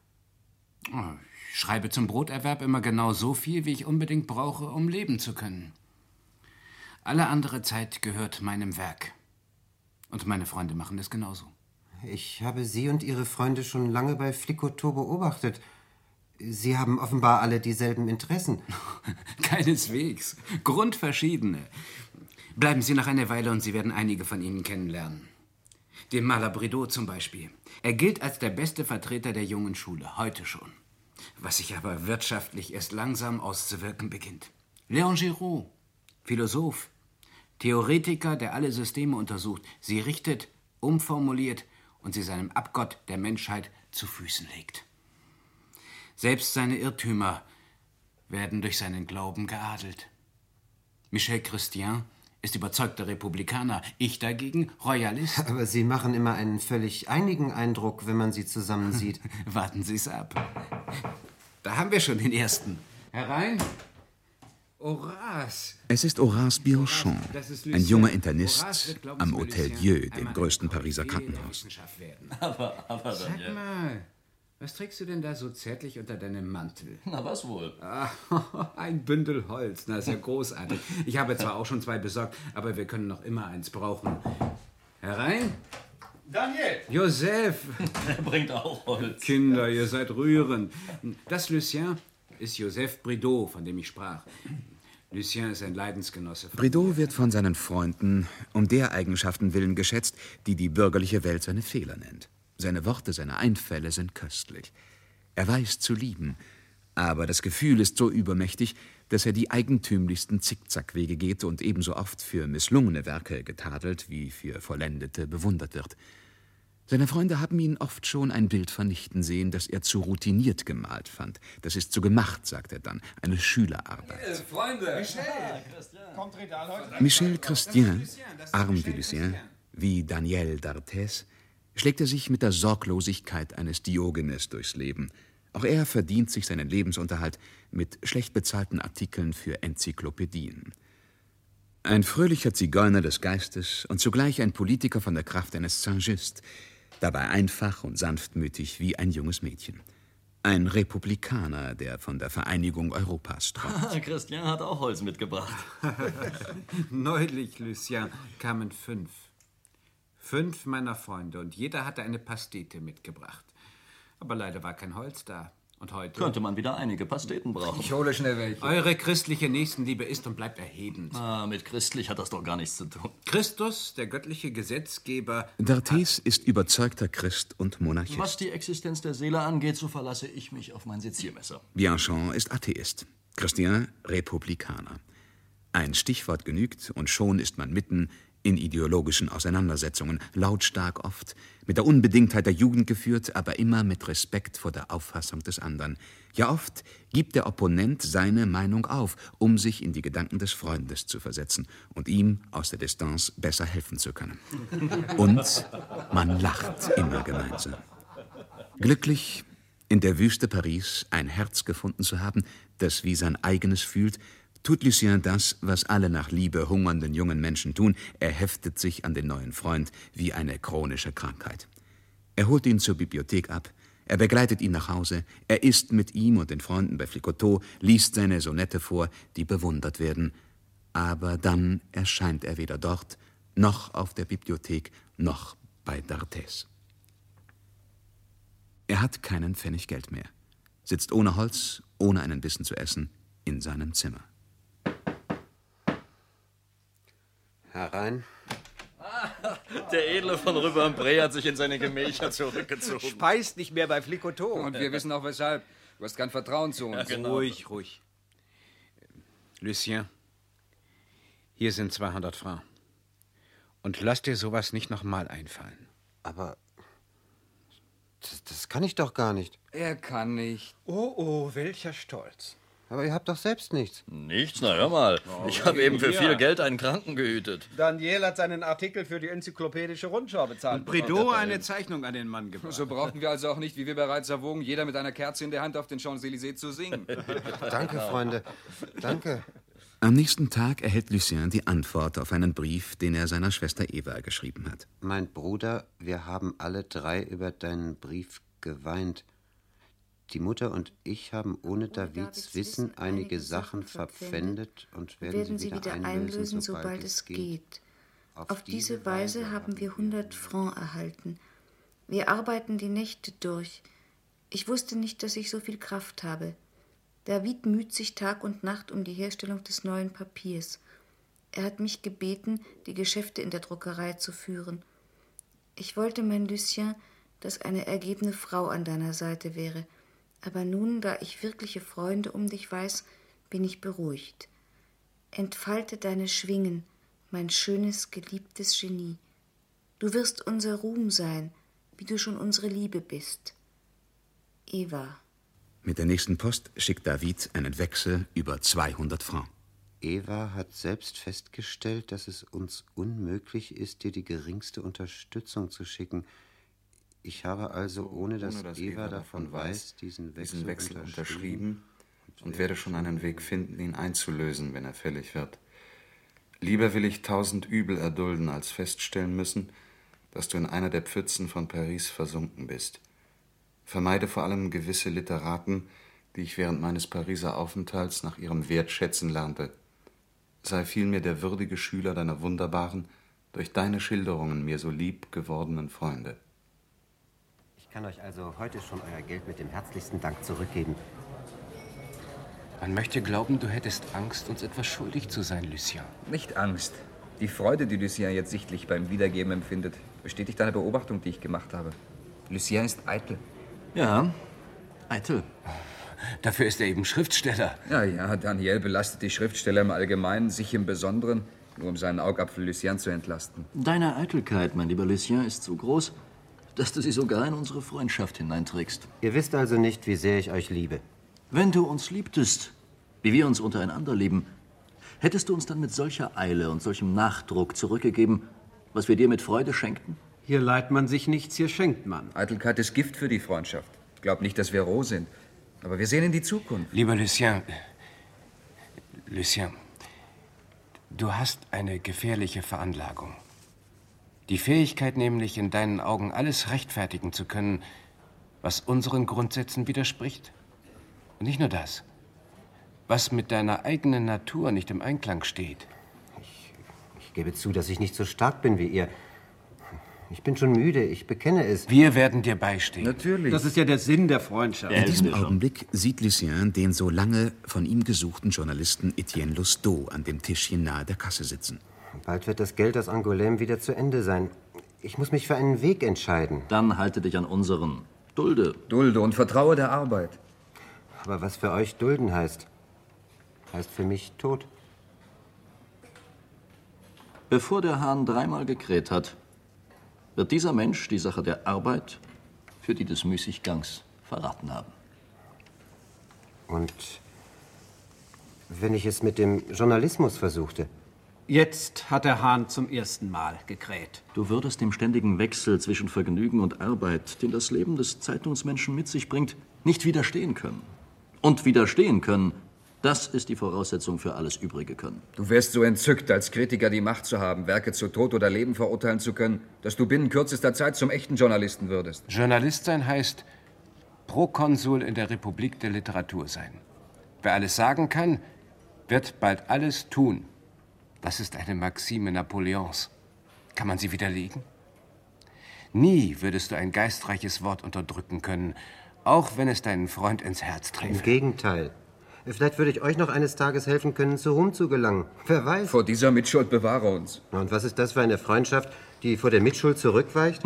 Ich schreibe zum Broterwerb immer genau so viel, wie ich unbedingt brauche, um leben zu können. Alle andere Zeit gehört meinem Werk. Und meine Freunde machen es genauso. Ich habe Sie und Ihre Freunde schon lange bei Flicoteaux beobachtet. Sie haben offenbar alle dieselben Interessen. Keineswegs. Grundverschiedene. Bleiben Sie noch eine Weile und Sie werden einige von ihnen kennenlernen. Den Maler Bridot zum Beispiel. Er gilt als der beste Vertreter der jungen Schule, heute schon. Was sich aber wirtschaftlich erst langsam auszuwirken beginnt. Léon Giraud, Philosoph, Theoretiker, der alle Systeme untersucht, sie richtet, umformuliert und sie seinem Abgott der Menschheit zu Füßen legt. Selbst seine Irrtümer werden durch seinen Glauben geadelt. Michel Chrestien ist überzeugter Republikaner, ich dagegen Royalist. Aber Sie machen immer einen völlig einigen Eindruck, wenn man Sie zusammen sieht. Warten Sie es ab. Da haben wir schon den ersten. Herein. Horace. Es ist Horace Bianchon, ein junger Internist am Hotel Dieu, dem größten Pariser Krankenhaus. Aber, aber Sag mal, was trägst du denn da so zärtlich unter deinem Mantel? Na, was wohl? Ah, ein Bündel Holz, na, ist ja großartig. Ich habe zwar auch schon zwei besorgt, aber wir können noch immer eins brauchen. Herein. Daniel! Joseph! Er bringt auch Holz. Kinder, ihr seid rührend. Das Lucien ist Joseph Bridot, von dem ich sprach. Lucien ist ein Leidensgenosse. Bridot wird von seinen Freunden um der Eigenschaften willen geschätzt, die die bürgerliche Welt seine Fehler nennt. Seine Worte, seine Einfälle sind köstlich. Er weiß zu lieben, aber das Gefühl ist so übermächtig, dass er die eigentümlichsten Zickzackwege geht und ebenso oft für misslungene Werke getadelt wie für vollendete bewundert wird. Seine Freunde haben ihn oft schon ein Bild vernichten sehen, das er zu routiniert gemalt fand. Das ist zu gemacht, sagt er dann, eine Schülerarbeit. Hey, Freunde! Michel! Kommt Ridal heute? Michel Chrestien, arm wie Lucien, wie Daniel d'Arthez, schlägt er sich mit der Sorglosigkeit eines Diogenes durchs Leben. Auch er verdient sich seinen Lebensunterhalt mit schlecht bezahlten Artikeln für Enzyklopädien. Ein fröhlicher Zigeuner des Geistes und zugleich ein Politiker von der Kraft eines Saint-Just, dabei einfach und sanftmütig wie ein junges Mädchen. Ein Republikaner, der von der Vereinigung Europas träumt. Christian hat auch Holz mitgebracht. Neulich, Lucien, kamen fünf. Fünf meiner Freunde und jeder hatte eine Pastete mitgebracht. Aber leider war kein Holz da. Und heute... Könnte man wieder einige Pasteten brauchen. Ich hole schnell welche. Eure christliche Nächstenliebe ist und bleibt erhebend. Ah, mit christlich hat das doch gar nichts zu tun. Christus, der göttliche Gesetzgeber... d'Arthez ist überzeugter Christ und Monarchist. Was die Existenz der Seele angeht, so verlasse ich mich auf mein Seziermesser. Bianchon ist Atheist, Chrestien Republikaner. Ein Stichwort genügt und schon ist man mitten in ideologischen Auseinandersetzungen, lautstark oft, mit der Unbedingtheit der Jugend geführt, aber immer mit Respekt vor der Auffassung des anderen. Ja, oft gibt der Opponent seine Meinung auf, um sich in die Gedanken des Freundes zu versetzen und ihm aus der Distanz besser helfen zu können. Und man lacht immer gemeinsam. Glücklich, in der Wüste Paris ein Herz gefunden zu haben, das wie sein eigenes fühlt, tut Lucien das, was alle nach Liebe hungernden jungen Menschen tun. Er heftet sich an den neuen Freund wie eine chronische Krankheit. Er holt ihn zur Bibliothek ab, er begleitet ihn nach Hause, er isst mit ihm und den Freunden bei Flicoteaux, liest seine Sonette vor, die bewundert werden. Aber dann erscheint er weder dort, noch auf der Bibliothek, noch bei d'Arthez. Er hat keinen Pfennig Geld mehr, sitzt ohne Holz, ohne einen Bissen zu essen, in seinem Zimmer. Herein. Der Edle von Rubempré hat sich in seine Gemächer zurückgezogen. Speist nicht mehr bei Flicoteaux. Und wir wissen auch weshalb. Du hast kein Vertrauen zu uns. Ja, genau. Ruhig, ruhig. Lucien, hier sind zweihundert Francs. Und lass dir sowas nicht nochmal einfallen. Aber das, das kann ich doch gar nicht. Er kann nicht. Oh, oh, welcher Stolz. Aber ihr habt doch selbst nichts. Nichts? Na, hör mal. Ich habe eben für viel Geld einen Kranken gehütet. Daniel hat seinen Artikel für die enzyklopädische Rundschau bezahlt. Und Prideaux eine Zeichnung an den Mann gebracht. So brauchten wir also auch nicht, wie wir bereits erwogen, jeder mit einer Kerze in der Hand auf den Champs-Élysées zu singen. Danke, Freunde. Danke. Am nächsten Tag erhält Lucien die Antwort auf einen Brief, den er seiner Schwester Eva geschrieben hat. Mein Bruder, wir haben alle drei über deinen Brief geweint. Die Mutter und ich haben ohne Davids Wissen einige Sachen verpfändet und werden, werden sie wieder einlösen, sobald es geht. Auf diese Weise haben wir hundert Francs erhalten. Wir arbeiten die Nächte durch. Ich wusste nicht, dass ich so viel Kraft habe. David müht sich Tag und Nacht um die Herstellung des neuen Papiers. Er hat mich gebeten, die Geschäfte in der Druckerei zu führen. Ich wollte, mein Lucien, dass eine ergebene Frau an deiner Seite wäre. Aber nun, da ich wirkliche Freunde um dich weiß, bin ich beruhigt. Entfalte deine Schwingen, mein schönes, geliebtes Genie. Du wirst unser Ruhm sein, wie du schon unsere Liebe bist. Eva. Mit der nächsten Post schickt David einen Wechsel über zweihundert Francs. Eva hat selbst festgestellt, dass es uns unmöglich ist, dir die geringste Unterstützung zu schicken. Ich habe also, ohne dass, ohne dass Eva, Eva davon weiß, diesen Wechsel, diesen Wechsel unterschrieben, unterschrieben und werde schon einen Weg finden, ihn einzulösen, wenn er fällig wird. Lieber will ich tausend Übel erdulden, als feststellen müssen, dass du in einer der Pfützen von Paris versunken bist. Vermeide vor allem gewisse Literaten, die ich während meines Pariser Aufenthalts nach ihrem Wert schätzen lernte. Sei vielmehr der würdige Schüler deiner wunderbaren, durch deine Schilderungen mir so lieb gewordenen Freunde. Ich kann euch also heute schon euer Geld mit dem herzlichsten Dank zurückgeben. Man möchte glauben, du hättest Angst, uns etwas schuldig zu sein, Lucien. Nicht Angst. Die Freude, die Lucien jetzt sichtlich beim Wiedergeben empfindet, bestätigt eine Beobachtung, die ich gemacht habe. Lucien ist eitel. Ja, eitel. dafür ist er eben Schriftsteller. Ja, ja, Daniel belastet die Schriftsteller im Allgemeinen, sich im Besonderen, nur um seinen Augapfel Lucien zu entlasten. Deine Eitelkeit, mein lieber Lucien, ist so groß, dass du sie sogar in unsere Freundschaft hineinträgst. Ihr wisst also nicht, wie sehr ich euch liebe. Wenn du uns liebtest, wie wir uns untereinander lieben, hättest du uns dann mit solcher Eile und solchem Nachdruck zurückgegeben, was wir dir mit Freude schenkten? Hier leiht man sich nichts, hier schenkt man. Eitelkeit ist Gift für die Freundschaft. Ich glaube nicht, dass wir roh sind, aber wir sehen in die Zukunft. Lieber Lucien, Lucien, du hast eine gefährliche Veranlagung. Die Fähigkeit nämlich, in deinen Augen alles rechtfertigen zu können, was unseren Grundsätzen widerspricht. Und nicht nur das, was mit deiner eigenen Natur nicht im Einklang steht. Ich, ich gebe zu, dass ich nicht so stark bin wie ihr. Ich bin schon müde, ich bekenne es. Wir werden dir beistehen. Natürlich. Das ist ja der Sinn der Freundschaft. In diesem Augenblick sieht Lucien den so lange von ihm gesuchten Journalisten Etienne Lousteau an dem Tischchen nahe der Kasse sitzen. Bald wird das Geld aus Angoulême wieder zu Ende sein. Ich muss mich für einen Weg entscheiden. Dann halte dich an unseren. Dulde. Dulde und vertraue der Arbeit. Aber was für euch dulden heißt, heißt für mich Tod. Bevor der Hahn dreimal gekräht hat, wird dieser Mensch die Sache der Arbeit für die des Müßiggangs verraten haben. Und wenn ich es mit dem Journalismus versuchte? Jetzt hat der Hahn zum ersten Mal gekräht. Du würdest dem ständigen Wechsel zwischen Vergnügen und Arbeit, den das Leben des Zeitungsmenschen mit sich bringt, nicht widerstehen können. Und widerstehen können, das ist die Voraussetzung für alles übrige Können. Du wärst so entzückt, als Kritiker die Macht zu haben, Werke zu Tod oder Leben verurteilen zu können, dass du binnen kürzester Zeit zum echten Journalisten würdest. Journalist sein heißt Prokonsul in der Republik der Literatur sein. Wer alles sagen kann, wird bald alles tun. Das ist eine Maxime Napoleons. Kann man sie widerlegen? Nie würdest du ein geistreiches Wort unterdrücken können, auch wenn es deinen Freund ins Herz trifft. Im Gegenteil. Vielleicht würde ich euch noch eines Tages helfen können, zu Ruhm zu gelangen. Wer weiß. Vor dieser Mitschuld bewahre uns. Und was ist das für eine Freundschaft, die vor der Mitschuld zurückweicht?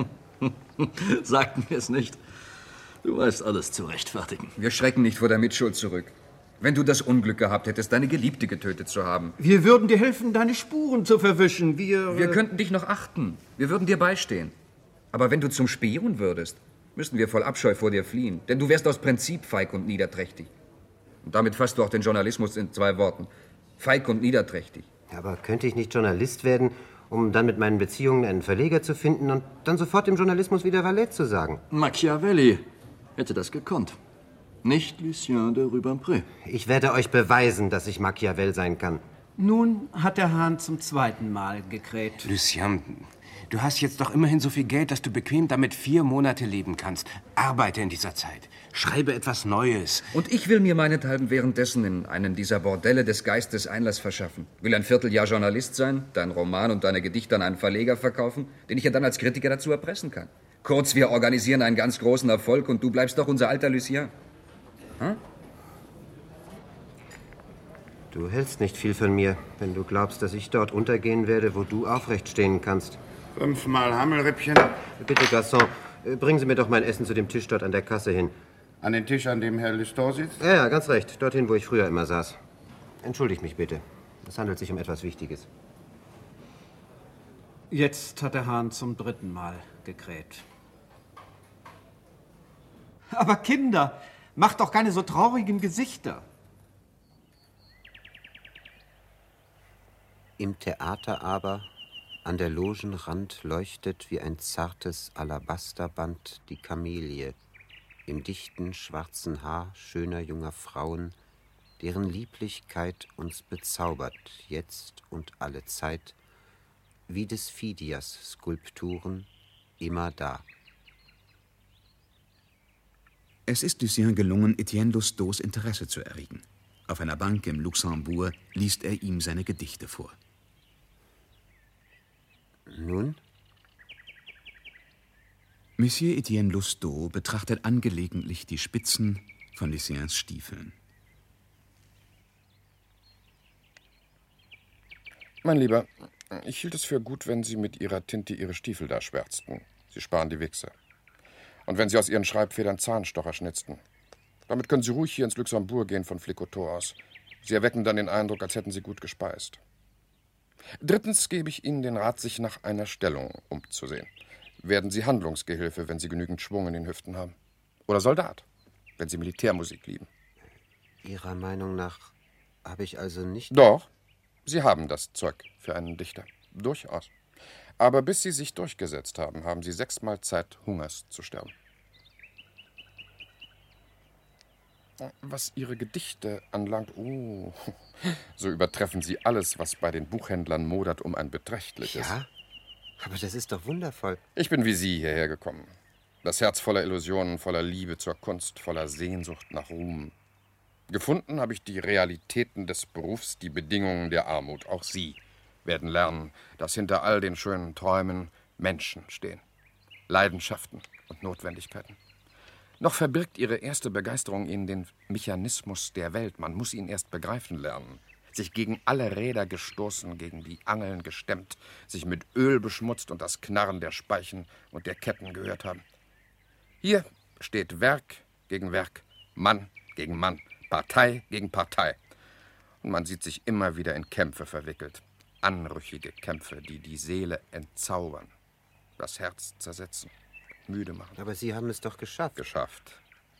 Sagt mir es nicht. Du weißt alles zu rechtfertigen. Wir schrecken nicht vor der Mitschuld zurück. Wenn du das Unglück gehabt hättest, deine Geliebte getötet zu haben. Wir würden dir helfen, deine Spuren zu verwischen. Wir... Wir könnten dich noch achten. Wir würden dir beistehen. Aber wenn du zum Spion würdest, müssten wir voll Abscheu vor dir fliehen. Denn du wärst aus Prinzip feig und niederträchtig. Und damit fasst du auch den Journalismus in zwei Worten. Feig und niederträchtig. Aber könnte ich nicht Journalist werden, um dann mit meinen Beziehungen einen Verleger zu finden und dann sofort dem Journalismus wieder Valet zu sagen? Machiavelli hätte das gekonnt. Nicht Lucien de Rubempré. Ich werde euch beweisen, dass ich Machiavel sein kann. Nun hat der Hahn zum zweiten Mal gekräht. Lucien, du hast jetzt doch immerhin so viel Geld, dass du bequem damit vier Monate leben kannst. Arbeite in dieser Zeit. Schreibe etwas Neues. Und ich will mir meinethalben währenddessen in einen dieser Bordelle des Geistes Einlass verschaffen. Will ein Vierteljahr Journalist sein, deinen Roman und deine Gedichte an einen Verleger verkaufen, den ich ja dann als Kritiker dazu erpressen kann. Kurz, wir organisieren einen ganz großen Erfolg und du bleibst doch unser alter Lucien. Hm? Du hältst nicht viel von mir, wenn du glaubst, dass ich dort untergehen werde, wo du aufrecht stehen kannst. Fünfmal Hammelrippchen. Bitte, Garçon, bringen Sie mir doch mein Essen zu dem Tisch dort an der Kasse hin. An den Tisch, an dem Herr Lousteau sitzt? Ja, ja, ganz recht. Dorthin, wo ich früher immer saß. Entschuldigt mich bitte. Es handelt sich um etwas Wichtiges. Jetzt hat der Hahn zum dritten Mal gekräht. Aber Kinder, macht doch keine so traurigen Gesichter. Im Theater aber, an der Logenrand, leuchtet wie ein zartes Alabasterband die Kamelie, im dichten, schwarzen Haar schöner junger Frauen, deren Lieblichkeit uns bezaubert, jetzt und alle Zeit, wie des Phidias Skulpturen immer da. Es ist Lucien gelungen, Etienne Lousteaus Interesse zu erregen. Auf einer Bank im Luxembourg liest er ihm seine Gedichte vor. Nun? Monsieur Etienne Lousteau betrachtet angelegentlich die Spitzen von Luciens Stiefeln. Mein Lieber, ich hielt es für gut, wenn Sie mit Ihrer Tinte Ihre Stiefel da schwärzten. Sie sparen die Wichse. Und wenn Sie aus Ihren Schreibfedern Zahnstocher schnitzten. Damit können Sie ruhig hier ins Luxembourg gehen von Flicoteaux aus. Sie erwecken dann den Eindruck, als hätten Sie gut gespeist. Drittens gebe ich Ihnen den Rat, sich nach einer Stellung umzusehen. Werden Sie Handlungsgehilfe, wenn Sie genügend Schwung in den Hüften haben. Oder Soldat, wenn Sie Militärmusik lieben. Ihrer Meinung nach habe ich also nicht... Doch, Sie haben das Zeug für einen Dichter. Durchaus. Aber bis Sie sich durchgesetzt haben, haben Sie sechsmal Zeit, Hungers zu sterben. Was Ihre Gedichte anlangt, oh, so übertreffen Sie alles, was bei den Buchhändlern modert, um ein beträchtliches. Ja, aber das ist doch wundervoll. Ich bin wie Sie hierher gekommen. Das Herz voller Illusionen, voller Liebe zur Kunst, voller Sehnsucht nach Ruhm. Gefunden habe ich die Realitäten des Berufs, die Bedingungen der Armut. Auch Sie werden lernen, dass hinter all den schönen Träumen Menschen stehen. Leidenschaften und Notwendigkeiten. Noch verbirgt Ihre erste Begeisterung in den Mechanismus der Welt. Man muss ihn erst begreifen lernen. Sich gegen alle Räder gestoßen, gegen die Angeln gestemmt, sich mit Öl beschmutzt und das Knarren der Speichen und der Ketten gehört haben. Hier steht Werk gegen Werk, Mann gegen Mann, Partei gegen Partei. Und man sieht sich immer wieder in Kämpfe verwickelt. Anrüchige Kämpfe, die die Seele entzaubern, das Herz zersetzen, müde machen. Aber Sie haben es doch geschafft. Geschafft.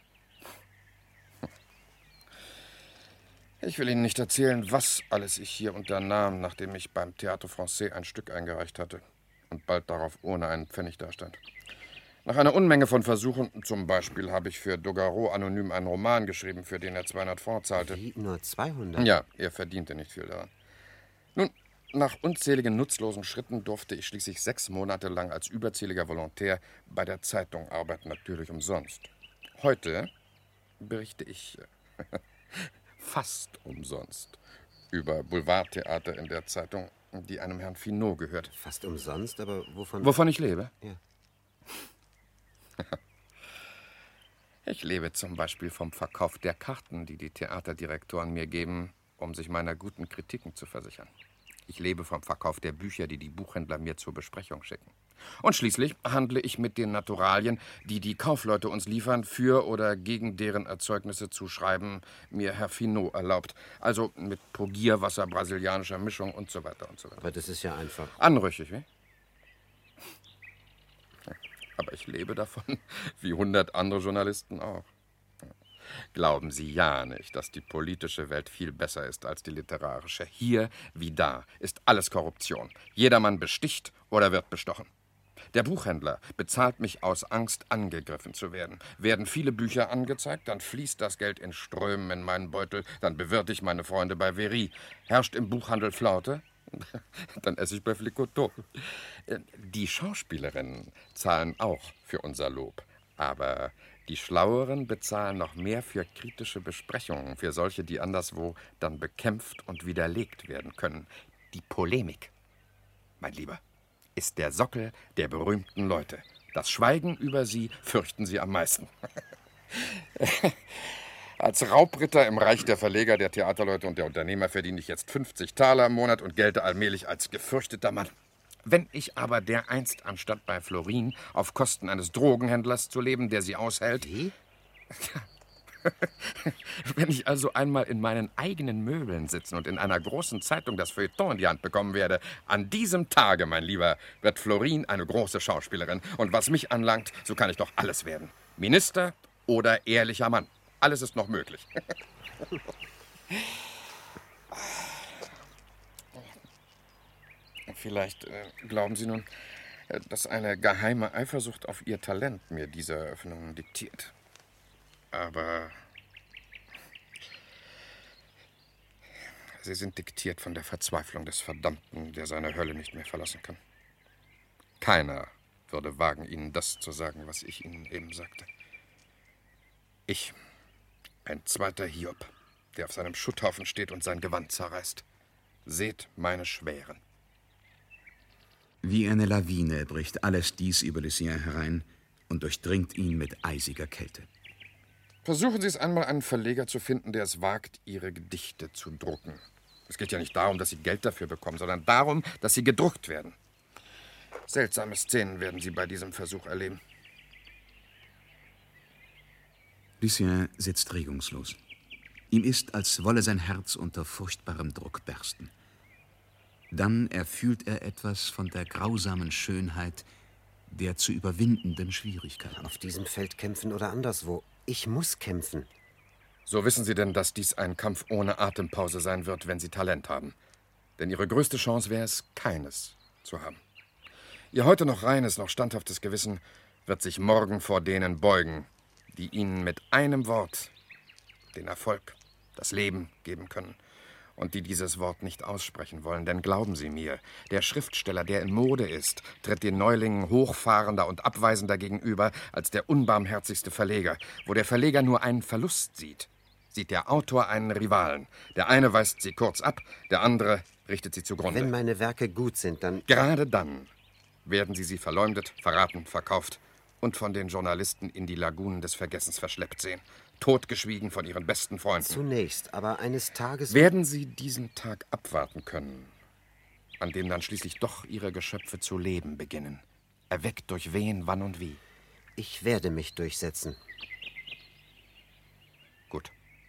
Ich will Ihnen nicht erzählen, was alles ich hier unternahm, nachdem ich beim Théâtre Français ein Stück eingereicht hatte und bald darauf ohne einen Pfennig dastand. Nach einer Unmenge von Versuchen, zum Beispiel habe ich für Dogarot anonym einen Roman geschrieben, für den er zweihundert Francs zahlte. Wie, nur zweihundert? Ja, er verdiente nicht viel daran. Nun, nach unzähligen nutzlosen Schritten durfte ich schließlich sechs Monate lang als überzähliger Volontär bei der Zeitung arbeiten, natürlich umsonst. Heute berichte ich fast umsonst über Boulevardtheater in der Zeitung, die einem Herrn Finot gehört. Fast umsonst, aber wovon... Wovon ich lebe? Ja. Ich lebe zum Beispiel vom Verkauf der Karten, die die Theaterdirektoren mir geben, um sich meiner guten Kritiken zu versichern. Ich lebe vom Verkauf der Bücher, die die Buchhändler mir zur Besprechung schicken. Und schließlich handle ich mit den Naturalien, die die Kaufleute uns liefern, für oder gegen deren Erzeugnisse zu schreiben, mir Herr Finot erlaubt. Also mit Purgierwasser, brasilianischer Mischung und so weiter und so weiter. Aber das ist ja einfach... Anrüchig, wie? Aber ich lebe davon, wie hundert andere Journalisten auch. Glauben Sie ja nicht, dass die politische Welt viel besser ist als die literarische. Hier wie da ist alles Korruption. Jedermann besticht oder wird bestochen. Der Buchhändler bezahlt mich aus Angst, angegriffen zu werden. Werden viele Bücher angezeigt, dann fließt das Geld in Strömen in meinen Beutel, dann bewirte ich meine Freunde bei Very. Herrscht im Buchhandel Flaute? Dann esse ich bei Flicoteaux. Die Schauspielerinnen zahlen auch für unser Lob. Aber die Schlaueren bezahlen noch mehr für kritische Besprechungen, für solche, die anderswo dann bekämpft und widerlegt werden können. Die Polemik, mein Lieber, ist der Sockel der berühmten Leute. Das Schweigen über sie fürchten sie am meisten. Als Raubritter im Reich der Verleger, der Theaterleute und der Unternehmer verdiene ich jetzt fünfzig Taler im Monat und gelte allmählich als gefürchteter Mann. Wenn ich aber dereinst, anstatt bei Florin auf Kosten eines Drogenhändlers zu leben, der sie aushält... Wie? Wenn ich also einmal in meinen eigenen Möbeln sitzen und in einer großen Zeitung das Feuilleton in die Hand bekommen werde, an diesem Tage, mein Lieber, wird Florin eine große Schauspielerin. Und was mich anlangt, so kann ich doch alles werden. Minister oder ehrlicher Mann. Alles ist noch möglich. Vielleicht äh, glauben Sie nun, äh, dass eine geheime Eifersucht auf Ihr Talent mir diese Eröffnung diktiert. Aber sie sind diktiert von der Verzweiflung des Verdammten, der seine Hölle nicht mehr verlassen kann. Keiner würde wagen, Ihnen das zu sagen, was ich Ihnen eben sagte. Ich, ein zweiter Hiob, der auf seinem Schutthaufen steht und sein Gewand zerreißt. Seht meine Schweren. Wie eine Lawine bricht alles dies über Lucien herein und durchdringt ihn mit eisiger Kälte. Versuchen Sie es einmal, einen Verleger zu finden, der es wagt, Ihre Gedichte zu drucken. Es geht ja nicht darum, dass Sie Geld dafür bekommen, sondern darum, dass sie gedruckt werden. Seltsame Szenen werden Sie bei diesem Versuch erleben. Lucien sitzt regungslos. Ihm ist, als wolle sein Herz unter furchtbarem Druck bersten. Dann erfühlt er etwas von der grausamen Schönheit der zu überwindenden Schwierigkeiten. Auf diesem Feld kämpfen oder anderswo. Ich muss kämpfen. So wissen Sie denn, dass dies ein Kampf ohne Atempause sein wird, wenn Sie Talent haben. Denn Ihre größte Chance wäre es, keines zu haben. Ihr heute noch reines, noch standhaftes Gewissen wird sich morgen vor denen beugen, die Ihnen mit einem Wort den Erfolg, das Leben geben können. Und die dieses Wort nicht aussprechen wollen. Denn glauben Sie mir, der Schriftsteller, der in Mode ist, tritt den Neulingen hochfahrender und abweisender gegenüber als der unbarmherzigste Verleger. Wo der Verleger nur einen Verlust sieht, sieht der Autor einen Rivalen. Der eine weist sie kurz ab, der andere richtet sie zugrunde. Wenn meine Werke gut sind, dann... Gerade dann werden Sie sie verleumdet, verraten, verkauft und von den Journalisten in die Lagunen des Vergessens verschleppt sehen. Totgeschwiegen von Ihren besten Freunden. Zunächst, aber eines Tages... Werden Sie diesen Tag abwarten können, an dem dann schließlich doch Ihre Geschöpfe zu leben beginnen? Erweckt durch wen, wann und wie? Ich werde mich durchsetzen. Gut.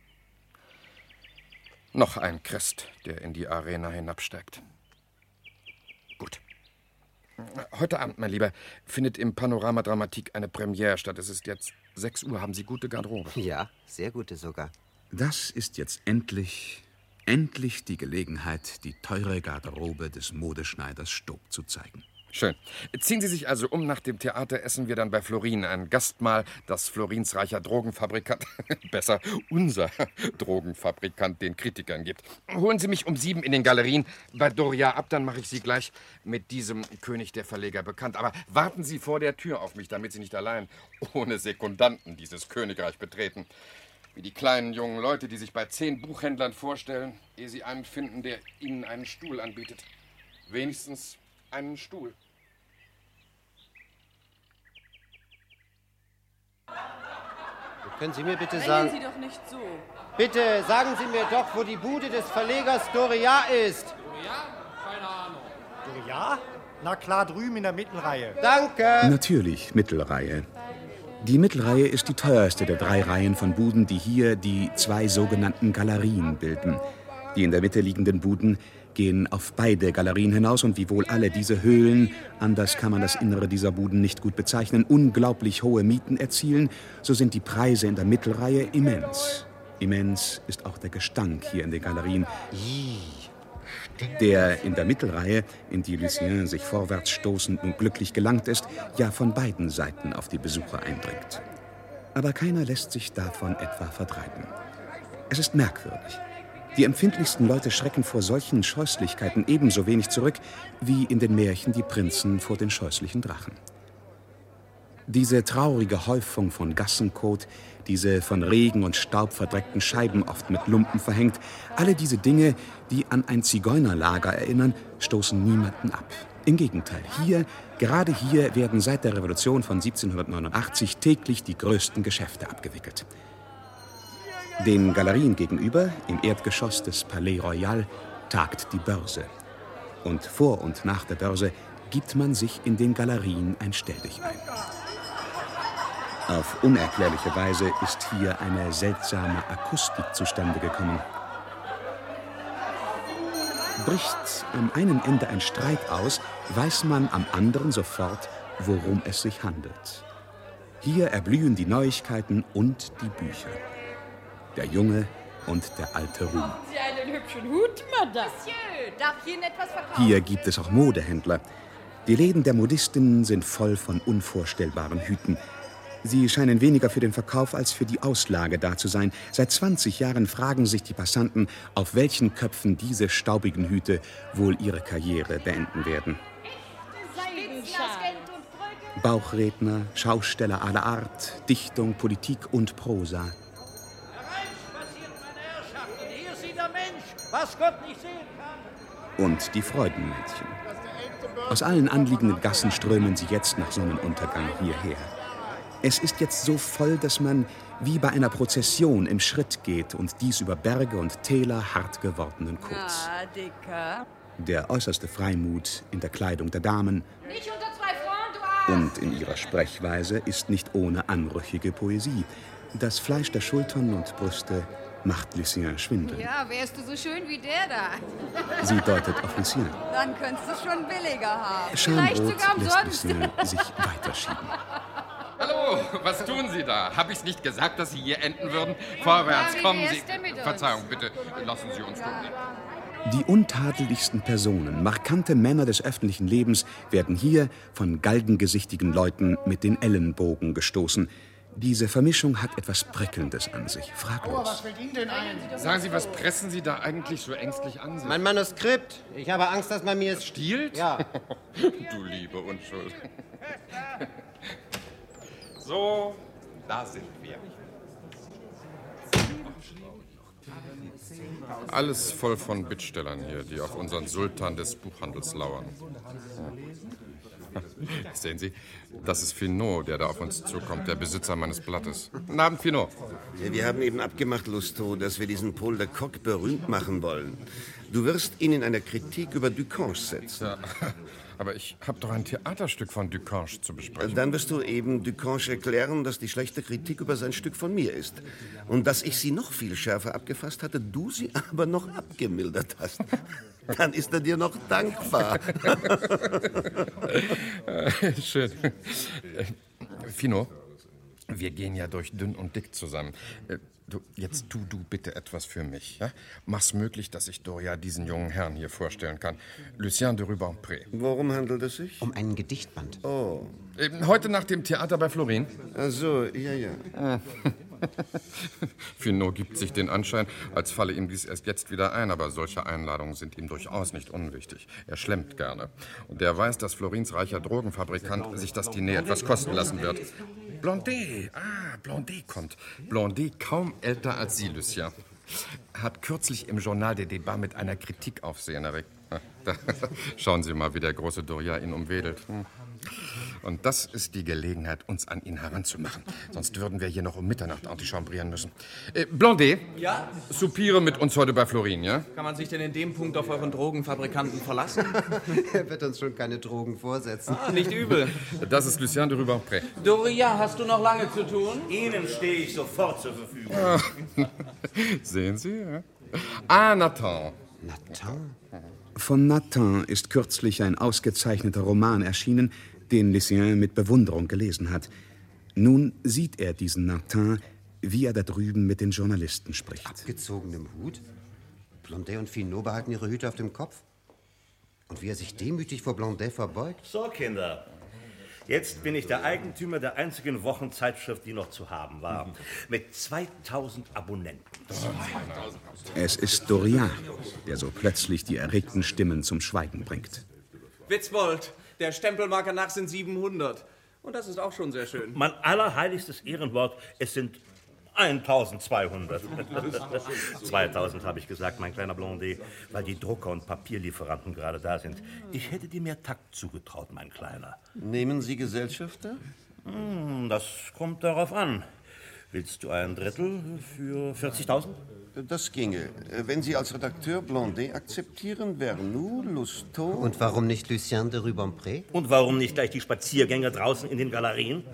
Noch ein Christ, der in die Arena hinabsteigt. Gut. Heute Abend, mein Lieber, findet im Panorama Dramatik eine Premiere statt. Es ist jetzt sechs Uhr. Haben Sie gute Garderobe? Ja, sehr gute sogar. Das ist jetzt endlich, endlich die Gelegenheit, die teure Garderobe des Modeschneiders Stoop zu zeigen. Schön. Ziehen Sie sich also um. Nach dem Theater essen wir dann bei Florin ein Gastmahl, das Florins reicher Drogenfabrikant, besser unser Drogenfabrikant, den Kritikern gibt. Holen Sie mich um sieben in den Galerien bei Doria ab, dann mache ich Sie gleich mit diesem König der Verleger bekannt. Aber warten Sie vor der Tür auf mich, damit Sie nicht allein ohne Sekundanten dieses Königreich betreten. Wie die kleinen jungen Leute, die sich bei zehn Buchhändlern vorstellen, ehe sie einen finden, der ihnen einen Stuhl anbietet. Wenigstens einen Stuhl. Können Sie mir bitte sagen... Reden Sie doch nicht so. Bitte, sagen Sie mir doch, wo die Bude des Verlegers Doria ist. Doria? Keine Ahnung. Doria? Na klar, drüben in der Mittelreihe. Danke. Natürlich, Mittelreihe. Die Mittelreihe ist die teuerste der drei Reihen von Buden, die hier die zwei sogenannten Galerien bilden. Die in der Mitte liegenden Buden gehen auf beide Galerien hinaus und wiewohl alle diese Höhlen, anders kann man das Innere dieser Buden nicht gut bezeichnen, unglaublich hohe Mieten erzielen, so sind die Preise in der Mittelreihe immens. Immens ist auch der Gestank hier in den Galerien, der in der Mittelreihe, in die Lucien sich vorwärts stoßend und glücklich gelangt ist, ja von beiden Seiten auf die Besucher eindringt. Aber keiner lässt sich davon etwa vertreiben. Es ist merkwürdig. Die empfindlichsten Leute schrecken vor solchen Scheußlichkeiten ebenso wenig zurück, wie in den Märchen die Prinzen vor den scheußlichen Drachen. Diese traurige Häufung von Gassenkot, diese von Regen und Staub verdreckten Scheiben oft mit Lumpen verhängt, alle diese Dinge, die an ein Zigeunerlager erinnern, stoßen niemanden ab. Im Gegenteil, hier, gerade hier, werden seit der Revolution von siebzehnhundertneunundachtzig täglich die größten Geschäfte abgewickelt. Den Galerien gegenüber, im Erdgeschoss des Palais Royal, tagt die Börse. Und vor und nach der Börse gibt man sich in den Galerien ein Stelldichein. Auf unerklärliche Weise ist hier eine seltsame Akustik zustande gekommen. Bricht am einen Ende ein Streit aus, weiß man am anderen sofort, worum es sich handelt. Hier erblühen die Neuigkeiten und die Bücher. Der junge und der alte Ruhm. Haben Sie einen hübschen Hut, Madame? Monsieur, darf ich Ihnen etwas verkaufen? Hier gibt es auch Modehändler. Die Läden der Modistinnen sind voll von unvorstellbaren Hüten. Sie scheinen weniger für den Verkauf als für die Auslage da zu sein. Seit zwanzig Jahren fragen sich die Passanten, auf welchen Köpfen diese staubigen Hüte wohl ihre Karriere beenden werden. Bauchredner, Schausteller aller Art, Dichtung, Politik und Prosa. Was Gott nicht sehen kann. Und die Freudenmädchen. Aus allen anliegenden Gassen strömen sie jetzt nach Sonnenuntergang hierher. Es ist jetzt so voll, dass man wie bei einer Prozession im Schritt geht und dies über Berge und Täler hart gewordenen Kots. Na, Dicker. Der äußerste Freimut in der Kleidung der Damen. Nicht unter zwei Frauen, du Und in ihrer Sprechweise ist nicht ohne anrüchige Poesie. Das Fleisch der Schultern und Brüste macht Lucien schwindeln. Ja, wärst du so schön wie der da. Sie deutet auf Lucien. Dann könntest du es schon billiger haben. Vielleicht Schamrot sogar lässt umsonst. Lucien sich weiterschieben. Hallo, was tun Sie da? Hab ich's nicht gesagt, dass Sie hier enden würden? Vorwärts, Ja, wie kommen wär's Sie. denn mit uns? Verzeihung, bitte, lassen Sie uns durch. Die untadeligsten Personen, markante Männer des öffentlichen Lebens, werden hier von galgengesichtigen Leuten mit den Ellenbogen gestoßen. Diese Vermischung hat etwas Prickelndes an sich, fraglos. Was fällt Ihnen denn ein? Sagen Sie, was pressen Sie da eigentlich so ängstlich an sich? Mein Manuskript. Ich habe Angst, dass man mir es stiehlt. Ja. Du liebe Unschuld. So, da sind wir. Alles voll von Bittstellern hier, die auf unseren Sultan des Buchhandels lauern. Sehen Sie, das ist Finot, der da auf uns zukommt, der Besitzer meines Blattes. Guten Abend, Finot. Ja, wir haben eben abgemacht, Lousteau, dass wir diesen Paul de Kock berühmt machen wollen. Du wirst ihn in einer Kritik über Ducange setzen. Ja, aber ich habe doch ein Theaterstück von Ducange zu besprechen. Dann wirst du eben Ducange erklären, dass die schlechte Kritik über sein Stück von mir ist. Und dass ich sie noch viel schärfer abgefasst hatte, du sie aber noch abgemildert hast. Dann ist er dir noch dankbar. Schön. Finot, wir gehen ja durch dünn und dick zusammen. Du, jetzt tu du bitte etwas für mich. Ja? Mach's möglich, dass ich Doria diesen jungen Herrn hier vorstellen kann. Lucien de Rubempré. Worum handelt es sich? Um einen Gedichtband. Oh. Eben heute nach dem Theater bei Florin. Ach so, ja, ja. Finot gibt sich den Anschein, als falle ihm dies erst jetzt wieder ein, aber solche Einladungen sind ihm durchaus nicht unwichtig. Er schlemmt gerne. Und er weiß, dass Florins reicher Drogenfabrikant sich das Diner etwas kosten lassen wird. Blondet, ah, Blondet kommt. Blondet, kaum älter als Sie, Lucien. Hat kürzlich im Journal des Débats mit einer Kritik Aufsehen erregt. Schauen Sie mal, wie der große Doria ihn umwedelt. Und das ist die Gelegenheit, uns an ihn heranzumachen. Sonst würden wir hier noch um Mitternacht antichambrieren müssen. Äh, Blondet, Ja? soupiere mit uns heute bei Florin, ja? Kann man sich denn in dem Punkt auf euren Drogenfabrikanten verlassen? Er wird uns schon keine Drogen vorsetzen. Ah, nicht übel. Das ist Lucien de Rubempré. Doria, hast du noch lange zu tun? Ihnen stehe ich sofort zur Verfügung. Ah, sehen Sie? Ja? Ah, Nathan. Nathan? Von Nathan ist kürzlich ein ausgezeichneter Roman erschienen, den Lucien mit Bewunderung gelesen hat. Nun sieht er diesen Nathan, wie er da drüben mit den Journalisten spricht. Abgezogenem Hut? Blondet und Finot behalten ihre Hüte auf dem Kopf. Und wie er sich demütig vor Blondet verbeugt? So, Kinder. Jetzt bin ich der Eigentümer der einzigen Wochenzeitschrift, die noch zu haben war. Mit zweitausend Abonnenten. Es ist Doria, der so plötzlich die erregten Stimmen zum Schweigen bringt. Witzbold, der Stempelmarker nach sind siebenhundert. Und das ist auch schon sehr schön. Mein allerheiligstes Ehrenwort, es sind eintausendzweihundert. zweitausend habe ich gesagt, mein kleiner Blondet, weil die Drucker und Papierlieferanten gerade da sind. Ich hätte dir mehr Takt zugetraut, mein Kleiner. Nehmen Sie Gesellschafter? Hm, das kommt darauf an. Willst du ein Drittel für vierzigtausend? Das ginge. Wenn Sie als Redakteur Blondet akzeptieren, Vernou, Lousteau... Und warum nicht Lucien de Rubempré? Und warum nicht gleich die Spaziergänger draußen in den Galerien?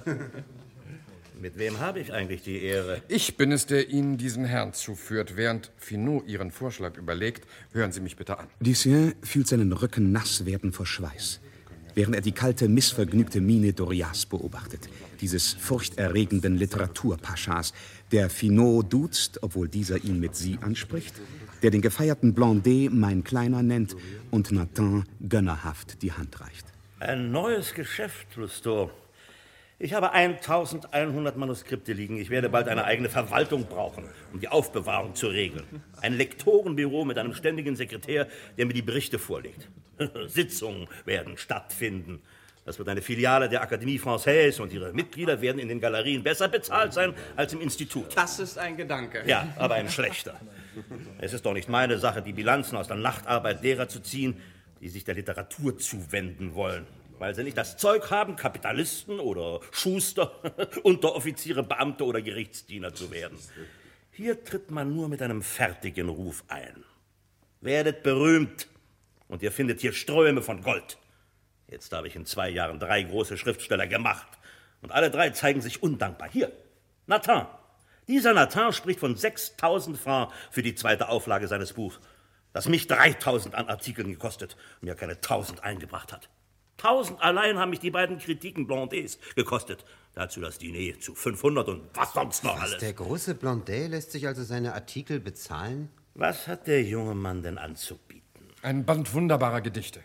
Mit wem habe ich eigentlich die Ehre? Ich bin es, der Ihnen diesen Herrn zuführt. Während Finot Ihren Vorschlag überlegt, hören Sie mich bitte an. Lucien fühlt seinen Rücken nass werden vor Schweiß, während er die kalte, missvergnügte Miene Dorias beobachtet, dieses furchterregenden Literaturpaschas, der Finot duzt, obwohl dieser ihn mit Sie anspricht, der den gefeierten Blondet mein Kleiner nennt und Nathan gönnerhaft die Hand reicht. Ein neues Geschäft, Lousteau. Ich habe eintausendeinhundert Manuskripte liegen. Ich werde bald eine eigene Verwaltung brauchen, um die Aufbewahrung zu regeln. Ein Lektorenbüro mit einem ständigen Sekretär, der mir die Berichte vorlegt. Sitzungen werden stattfinden. Das wird eine Filiale der Akademie Française und ihre Mitglieder werden in den Galerien besser bezahlt sein als im Institut. Das ist ein Gedanke. Ja, aber ein schlechter. Es ist doch nicht meine Sache, die Bilanzen aus der Nachtarbeit derer zu ziehen, die sich der Literatur zuwenden wollen. Weil sie nicht das Zeug haben, Kapitalisten oder Schuster, Unteroffiziere, Beamte oder Gerichtsdiener zu werden. Hier tritt man nur mit einem fertigen Ruf ein. Werdet berühmt und ihr findet hier Ströme von Gold. Jetzt habe ich in zwei Jahren drei große Schriftsteller gemacht. Und alle drei zeigen sich undankbar. Hier, Nathan. Dieser Nathan spricht von sechstausend Francs für die zweite Auflage seines Buchs, das mich dreitausend an Artikeln gekostet und mir keine tausend eingebracht hat. tausend allein haben mich die beiden Kritiken Blondets gekostet. Dazu das Diner zu fünfhundert und was sonst noch Was, alles. der große Blondet lässt sich also seine Artikel bezahlen? Was hat der junge Mann denn anzubieten? Ein Band wunderbarer Gedichte.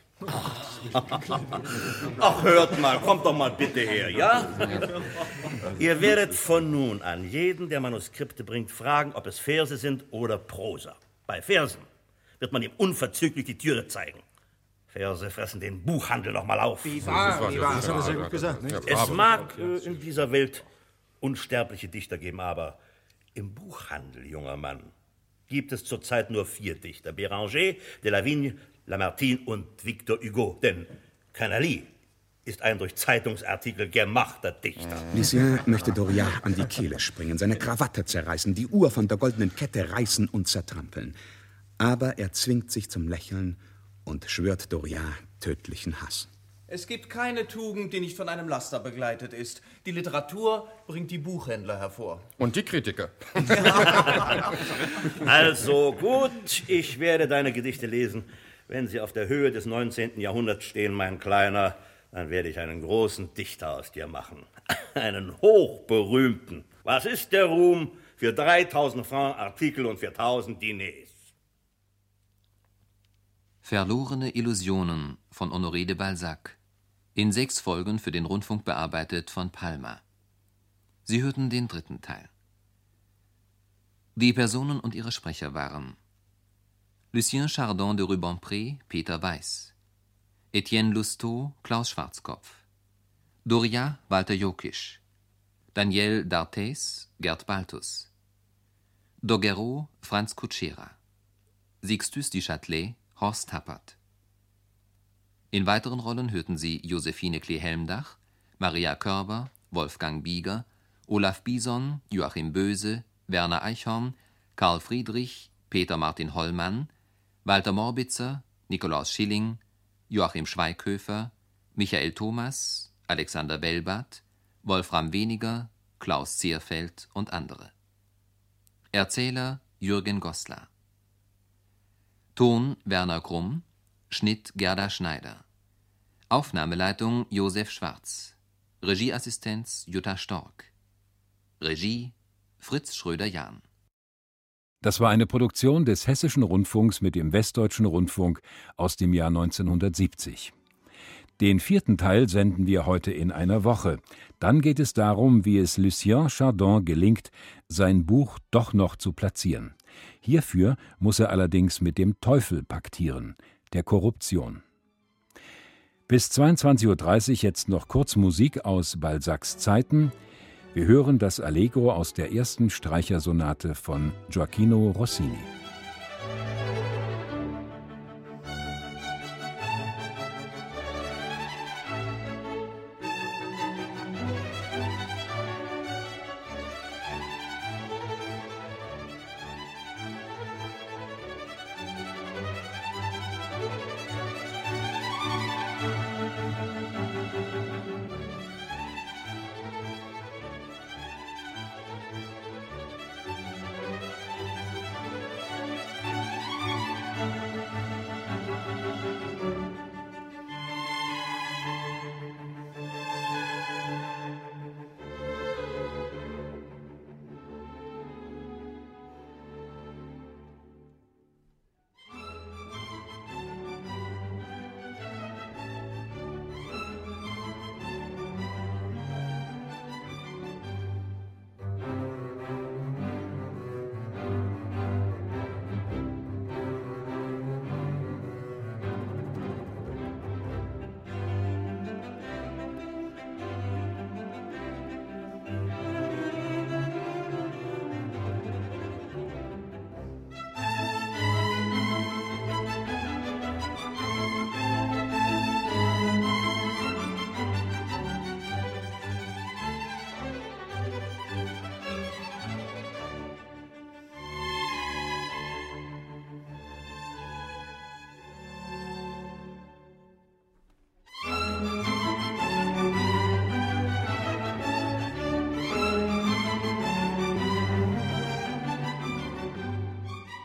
Ach, hört mal, kommt doch mal bitte her, ja? Ihr werdet von nun an jeden, der Manuskripte bringt, fragen, ob es Verse sind oder Prosa. Bei Versen wird man ihm unverzüglich die Türe zeigen. Verse fressen den Buchhandel noch mal auf. Das hat er sehr gut gesagt, nicht? Es mag äh, in dieser Welt unsterbliche Dichter geben, aber im Buchhandel, junger Mann, gibt es zurzeit nur vier Dichter. Béranger, Delavigne, Lamartine und Victor Hugo. Denn Canalis ist ein durch Zeitungsartikel gemachter Dichter. Lucien möchte Doriat an die Kehle springen, seine Krawatte zerreißen, die Uhr von der goldenen Kette reißen und zertrampeln. Aber er zwingt sich zum Lächeln und schwört Doriat tödlichen Hass. Es gibt keine Tugend, die nicht von einem Laster begleitet ist. Die Literatur bringt die Buchhändler hervor. Und die Kritiker. Also gut, ich werde deine Gedichte lesen. Wenn sie auf der Höhe des neunzehnten Jahrhunderts stehen, mein Kleiner, dann werde ich einen großen Dichter aus dir machen. Einen hochberühmten. Was ist der Ruhm für dreitausend Francs Artikel und für tausend Diners? Verlorene Illusionen von Honoré de Balzac. In sechs Folgen für den Rundfunk bearbeitet von Palma. Sie hörten den dritten Teil. Die Personen und ihre Sprecher waren Lucien Chardon de Rubempré, Peter Weiß, Etienne Lousteau, Klaus Schwarzkopf, Doriat, Walter Jokisch, Daniel d'Arthez, Gerd Baltus, Doguereau, Franz Kutschera, Sixtus du Châtelet, Horst Tappert. In weiteren Rollen hörten Sie Josephine Klee-Helmdach, Maria Körber, Wolfgang Bieger, Olaf Bison, Joachim Böse, Werner Eichhorn, Karl Friedrich, Peter Martin Hollmann, Walter Morbitzer, Nikolaus Schilling, Joachim Schweighöfer, Michael Thomas, Alexander Welbat, Wolfram Weniger, Klaus Zierfeld und andere. Erzähler Jürgen Goslar. Ton Werner Krumm, Schnitt Gerda Schneider. Aufnahmeleitung Josef Schwarz. Regieassistenz Jutta Stork. Regie Fritz Schröder-Jahn. Das war eine Produktion des Hessischen Rundfunks mit dem Westdeutschen Rundfunk aus dem Jahr neunzehnhundertsiebzig. Den vierten Teil senden wir heute in einer Woche. Dann geht es darum, wie es Lucien Chardon gelingt, sein Buch doch noch zu platzieren. Hierfür muss er allerdings mit dem Teufel paktieren, der Korruption. Bis zweiundzwanzig Uhr dreißig jetzt noch kurz Musik aus Balzacs Zeiten. Wir hören das Allegro aus der ersten Streichersonate von Gioacchino Rossini.